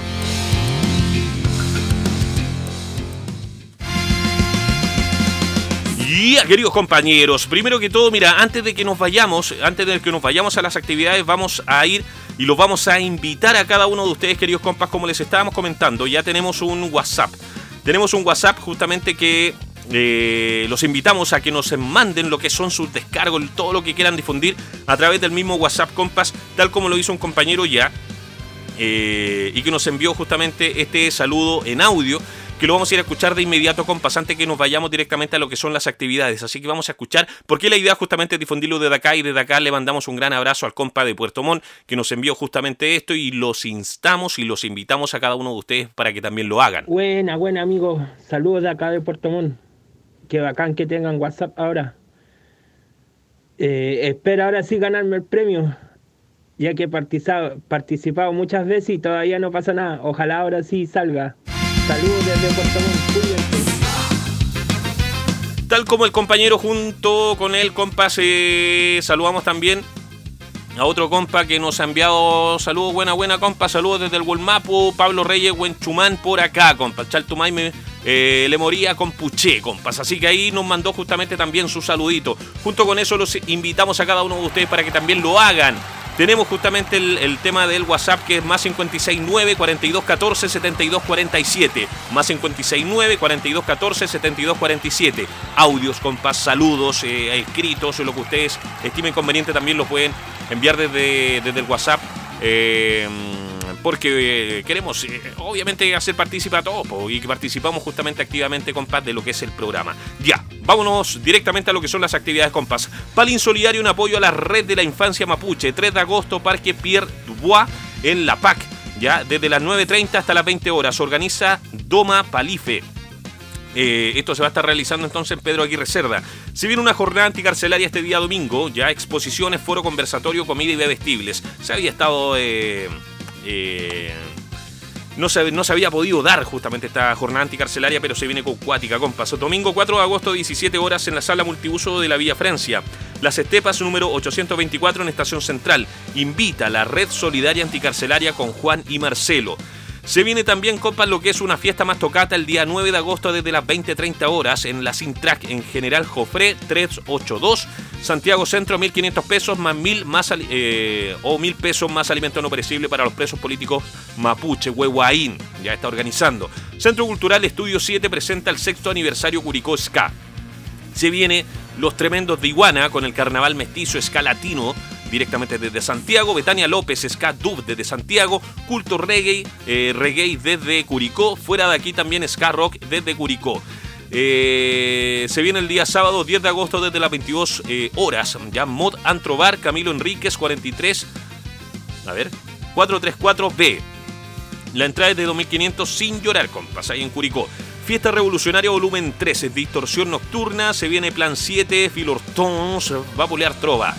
Y queridos compañeros, primero que todo, mira, antes de que nos vayamos a las actividades, vamos a ir y los vamos a invitar a cada uno de ustedes, queridos compas, como les estábamos comentando. Ya tenemos un WhatsApp. Tenemos un WhatsApp justamente que los invitamos a que nos manden lo que son sus descargos, todo lo que quieran difundir a través del mismo WhatsApp, compas, tal como lo hizo un compañero ya, y que nos envió justamente este saludo en audio, que lo vamos a ir a escuchar de inmediato, compas, antes que nos vayamos directamente a lo que son las actividades. Así que vamos a escuchar, porque la idea justamente es difundirlo desde acá, y desde acá le mandamos un gran abrazo al compa de Puerto Montt, que nos envió justamente esto, y los instamos y los invitamos a cada uno de ustedes para que también lo hagan. Buena, amigos, saludos de acá de Puerto Montt. Qué bacán que tengan WhatsApp ahora. Espero ahora sí ganarme el premio, ya que he participado muchas veces y todavía no pasa nada. Ojalá ahora sí salga. Saludos desde Puerto Montt, cuídense. Tal como el compañero, junto con él, compas, saludamos también A otro compa que nos ha enviado saludos, buena compa, saludos desde el Hualmapu, Pablo Reyes, Huenchumán por acá, compa. Chaltumay le moría con Puché, compas. Así que ahí nos mandó justamente también su saludito. Junto con eso los invitamos a cada uno de ustedes para que también lo hagan. Tenemos justamente el tema del WhatsApp, que es más 569 4214 7247. Más 569 4214 7247. Audios, compas, saludos, escritos, lo que ustedes estimen conveniente también lo pueden enviar desde el WhatsApp. Porque queremos, obviamente, hacer partícipe a todos y que participamos justamente activamente, compas, de lo que es el programa. Ya, vámonos directamente a lo que son las actividades, compas. Palin Solidario en apoyo a la red de la infancia mapuche. 3 de agosto, Parque Pierre Dubois en La PAC. Ya, desde las 9:30 hasta las 20 horas. Organiza Doma Palife. Esto se va a estar realizando entonces en Pedro Aguirre Cerda. Se viene una jornada anticarcelaria este día domingo. Ya, exposiciones, foro, conversatorio, comida y bebestibles. Se había estado... no se había podido dar justamente esta jornada anticarcelaria, pero se viene con cuática, compas. Domingo 4 de agosto, 17 horas en la sala multiuso de la Villa Francia. Las Estepas, número 824 en Estación Central. Invita a la Red Solidaria Anticarcelaria con Juan y Marcelo. Se viene también, compas, lo que es una fiesta más tocata el día 9 de agosto desde las 20:30 horas en la Sintrac en General Jofré 382, Santiago Centro, 1.500 pesos más 1.000 pesos más alimento no perecible para los presos políticos mapuche. Huehuaín ya está organizando. Centro Cultural Estudio 7 presenta el 6º aniversario Curicó Ska. Se viene Los Tremendos de Iguana con el Carnaval Mestizo Ska Latino directamente desde Santiago. Betania López, Ska Dub desde Santiago. Culto Reggae, Reggae desde Curicó. Fuera de aquí también Ska Rock desde Curicó. Se viene el día sábado 10 de agosto desde las 22 horas. Ya Mod Antrobar, Camilo Enríquez 434B. La entrada es de 2.500 sin llorar, compas, ahí en Curicó. Fiesta Revolucionaria volumen 13, Distorsión Nocturna. Se viene Plan 7, Filortons, Vapulear Trola.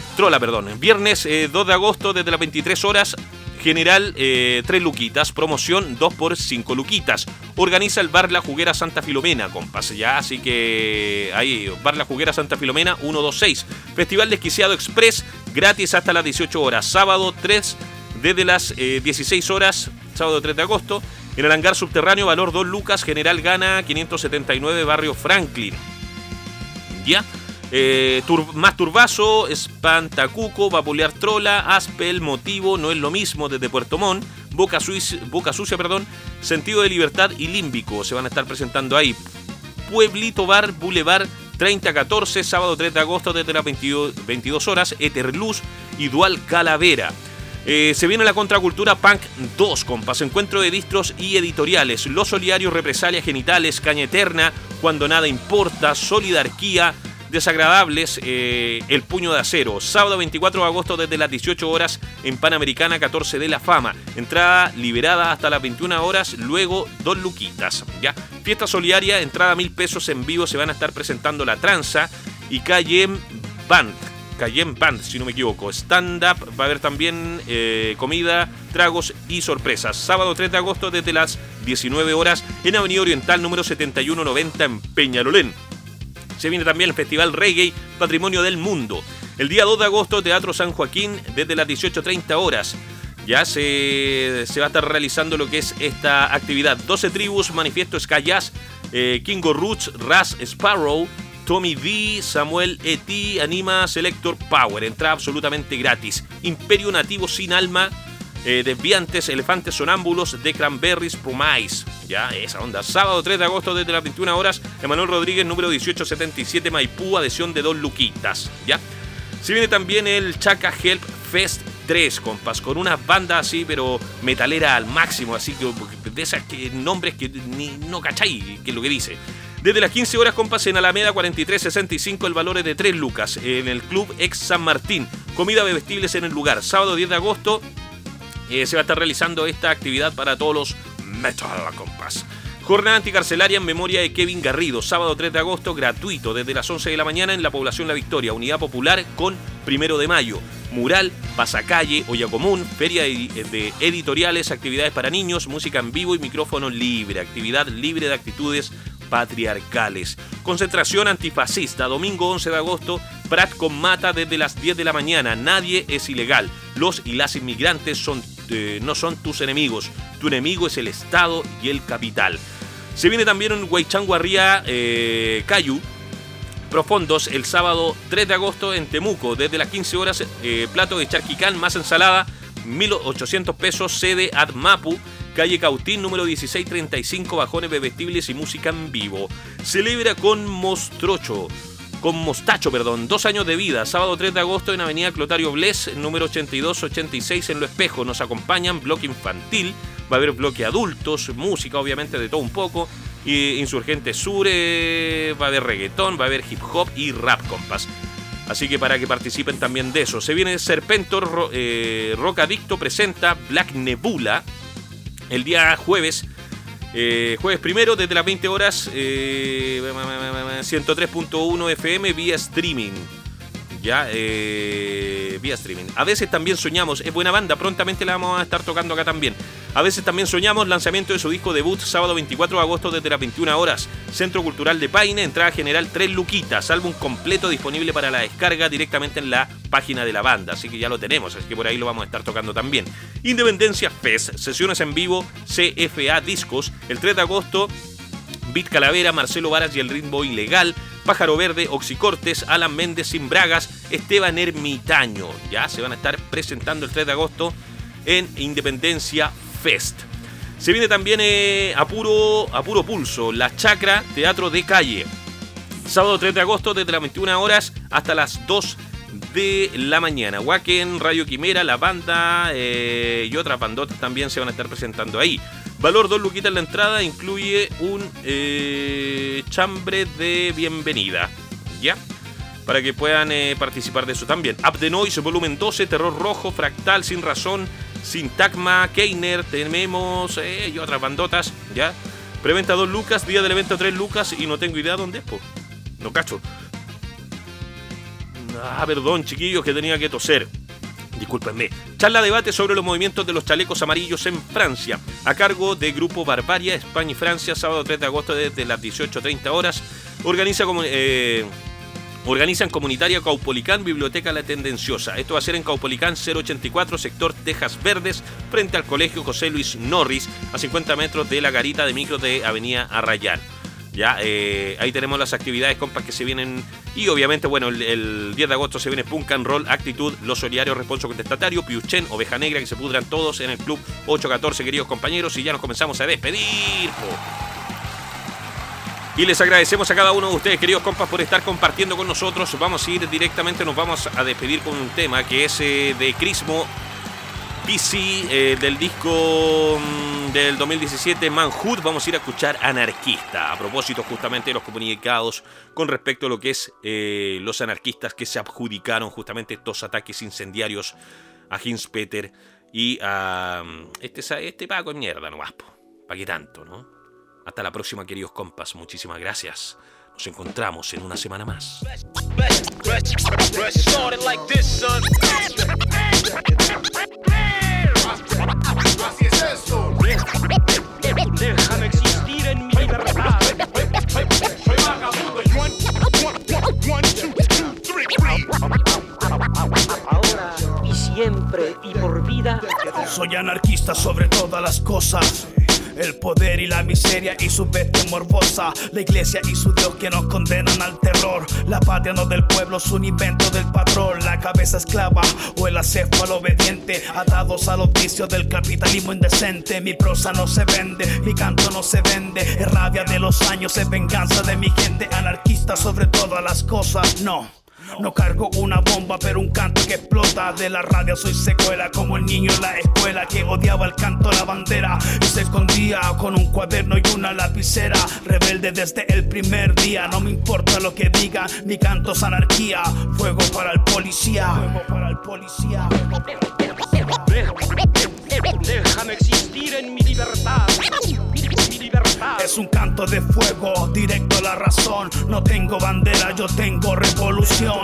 Viernes 2 de agosto desde las 23 horas. General 3 luquitas, promoción 2 por 5 luquitas. Organiza el Bar La Juguera Santa Filomena, compas, ya, así que ahí, Bar La Juguera Santa Filomena 126. Festival Desquiciado Express, gratis hasta las 18 horas. Sábado 3 desde las 16 horas, sábado 3 de agosto. En el hangar subterráneo, valor 2 lucas, General Gana 579, Barrio Franklin. Ya. Más Turbazo, Espantacuco, Vapulear Trola, Aspel, Motivo, No es lo mismo desde Puerto Montt, Boca Sucia, Sentido de Libertad y Límbico se van a estar presentando ahí. Pueblito Bar, Boulevard 3014, sábado 3 de agosto desde las 22 horas, Eterluz y Dual Calavera. Se viene la Contracultura Punk 2, compas, encuentro de distros y editoriales, Los Solidarios, Represalias Genitales, Caña Eterna, Cuando Nada Importa, Solidarquía, Desagradables, El Puño de Acero. Sábado 24 de agosto desde las 18 horas en Panamericana 14 de la Fama. Entrada liberada hasta las 21 horas, luego 2 luquitas. ¿Ya? Fiesta solidaria, entrada 1.000 pesos en vivo. Se van a estar presentando La Tranza y Cayenne Band, si no me equivoco. Stand-up, va a haber también comida, tragos y sorpresas. Sábado 3 de agosto desde las 19 horas en Avenida Oriental número 7190 en Peñalolén. Se viene también el Festival Reggae Patrimonio del Mundo. El día 2 de agosto, Teatro San Joaquín, desde las 18:30 horas. Ya se va a estar realizando lo que es esta actividad. 12 tribus, Manifiesto Ska Jazz, Kingo Roots, Raz Sparrow, Tommy D, Samuel E.T., Anima Selector Power. Entrada absolutamente gratis. Imperio Nativo Sin Alma, Desviantes, Elefantes Sonámbulos, The Cranberries, Promise. Ya, esa onda. Sábado 3 de agosto desde las 21 horas, Emanuel Rodríguez, número 1877, Maipú, adhesión de 2 luquitas. Ya. Se viene también el Chaca Help Fest 3, compas, con una banda así, pero metalera al máximo, así que de esas nombres que no cacháis, que es lo que dice. Desde las 15 horas, compas, en Alameda 4365, el valor es de 3 lucas, en el Club Ex San Martín. Comida bebestibles en el lugar. Sábado 10 de agosto se va a estar realizando esta actividad para todos los metal, compas. Jornada anticarcelaria en memoria de Kevin Garrido. Sábado 3 de agosto, gratuito, desde las 11 de la mañana en la población La Victoria. Unidad Popular con 1 de mayo. Mural, pasacalle, olla común, feria de editoriales, actividades para niños, música en vivo y micrófono libre. Actividad libre de actitudes patriarcales. Concentración antifascista, domingo 11 de agosto, Prat con Mata desde las 10 de la mañana. Nadie es ilegal. Los y las inmigrantes no son tus enemigos. Tu enemigo es el Estado y el capital. Se viene también un Huaychanguarría Cayu Profondos el sábado 3 de agosto en Temuco. Desde las 15 horas, plato de charquicán más ensalada, 1.800 pesos, sede Admapu, calle Cautín, número 1635, bajones bebestibles y música en vivo. Celebra con mostacho, 2 años de vida, sábado 3 de agosto en avenida Clotario Bles, número 8286 en Lo Espejo. Nos acompañan bloque infantil, va a haber bloque adultos, música obviamente de todo un poco, Insurgente Sur, va a haber reggaetón, va a haber hip hop y rap, compas. Así que para que participen también de eso. Se viene Serpentor, Rock Adicto presenta Black Nebula el día jueves. Jueves primero desde las 20 horas, 103.1 FM vía streaming. Ya, vía streaming. A veces también soñamos, es buena banda, prontamente la vamos a estar tocando acá también. A veces también soñamos, lanzamiento de su disco debut, sábado 24 de agosto desde las 21 horas. Centro Cultural de Paine, entrada general 3 luquitas, álbum completo disponible para la descarga directamente en la página de la banda, así que ya lo tenemos, así que por ahí lo vamos a estar tocando también. Independencia Fest, sesiones en vivo, CFA Discos, el 3 de agosto, Beat Calavera, Marcelo Varas y el Ritmo Ilegal, Pájaro Verde, Oxicortes, Alan Méndez Sin Bragas, Esteban Ermitaño, ya se van a estar presentando el 3 de agosto en Independencia Fest. Se viene también a puro pulso, La Chacra, Teatro de Calle. Sábado 3 de agosto desde las 21 horas hasta las 2 de la mañana. Wacken, Radio Quimera, La Banda y otras bandotas también se van a estar presentando ahí. Valor 2 luquitas en la entrada, incluye un chambre de bienvenida. ¿Ya? Para que puedan participar de eso también. Up the Noise, volumen 12, Terror Rojo, Fractal, Sin Razón, Sintagma, Keiner, tenemos y otras bandotas, ¿ya? Preventa 2 lucas, día del evento 3 lucas y no tengo idea dónde es, po. No cacho. Perdón, chiquillos, que tenía que toser. Discúlpenme. Charla debate sobre los movimientos de los chalecos amarillos en Francia, a cargo de Grupo Barbaria, España y Francia, sábado 3 de agosto desde las 18:30 horas. Organizan Comunitaria Caupolicán, Biblioteca La Tendenciosa. Esto va a ser en Caupolicán 084, sector Tejas Verdes, frente al Colegio José Luis Norris, a 50 metros de la garita de micro de Avenida Arrayán. Ya, ahí tenemos las actividades, compas, que se vienen. Y obviamente, bueno, el 10 de agosto se viene Punk and Roll, Actitud, Los Solidarios, Responso Contestatario, Piuchen, Oveja Negra, que se pudran todos en el Club 814, queridos compañeros. Y ya nos comenzamos a despedir, po. Y les agradecemos a cada uno de ustedes, queridos compas, por estar compartiendo con nosotros. Vamos a ir directamente, nos vamos a despedir con un tema que es de Crismo PC, del disco del 2017, Manhood. Vamos a ir a escuchar Anarquista, a propósito justamente de los comunicados con respecto a lo que es los anarquistas que se adjudicaron justamente estos ataques incendiarios a Hinspeter y a este Paco de mierda nomás, ¿para qué tanto, no? Hasta la próxima, queridos compas. Muchísimas gracias. Nos encontramos en una semana más. Déjame existir en mi libertad. Soy vagabundo. Ahora y siempre y por vida. Soy anarquista sobre todas las cosas. El poder y la miseria y su bestia morbosa. La iglesia y su Dios que nos condenan al terror. La patria no del pueblo es un invento del patrón. La cabeza esclava o el acéfalo obediente, atados a los vicios del capitalismo indecente. Mi prosa no se vende, mi canto no se vende. Es rabia de los años, es venganza de mi gente. Anarquista sobre todas las cosas, no cargo una bomba, pero un canto que explota. De la radio soy secuela, como el niño en la escuela que odiaba el canto a la bandera y se escondía con un cuaderno y una lapicera. Rebelde desde el primer día, no me importa lo que digan, mi canto es anarquía. Fuego para el policía. Fuego para el policía. Déjame existir en mi libertad. Mi libertad. Es un canto de fuego, directo a la razón. No tengo bandera, yo tengo revolución.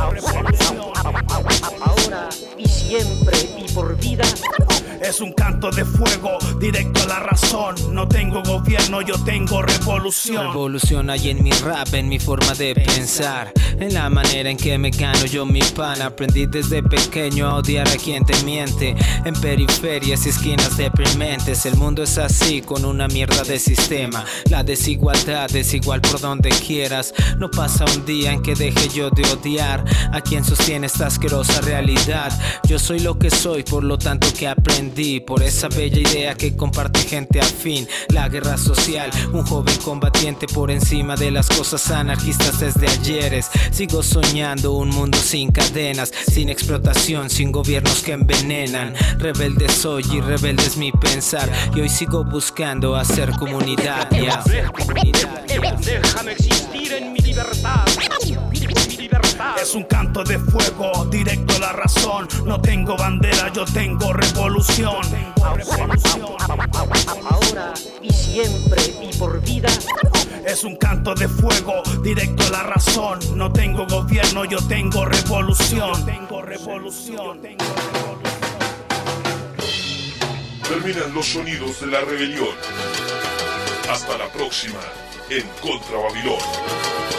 Ahora y siempre y por vida. Es un canto de fuego, directo a la razón. No tengo gobierno, yo tengo revolución. Revolución hay en mi rap, en mi forma de pensar, en la manera en que me gano yo mi pan. Aprendí desde pequeño a odiar a quien te miente. En periferias y esquinas deprimentes, el mundo es así, con una mierda de sistema. La desigualdad es igual por donde quieras. No pasa un día en que deje yo de odiar a quien sostiene esta asquerosa realidad. Yo soy lo que soy, por lo tanto que aprendí por esa bella idea que comparte gente afín. La guerra social, un joven combatiente por encima de las cosas anarquistas desde ayeres. Sigo soñando un mundo sin cadenas, sin explotación, sin gobiernos que envenenan. Rebelde soy y rebelde es mi pensar, y hoy sigo buscando hacer comunidad. Déjame existir en mi libertad. Es un canto de fuego, directo a la razón. No tengo bandera, yo tengo revolución. Ahora y siempre y por vida. Es un canto de fuego, directo a la razón. No tengo gobierno, yo tengo revolución. Terminan los sonidos de la rebelión. Hasta la próxima en Contra Babilón.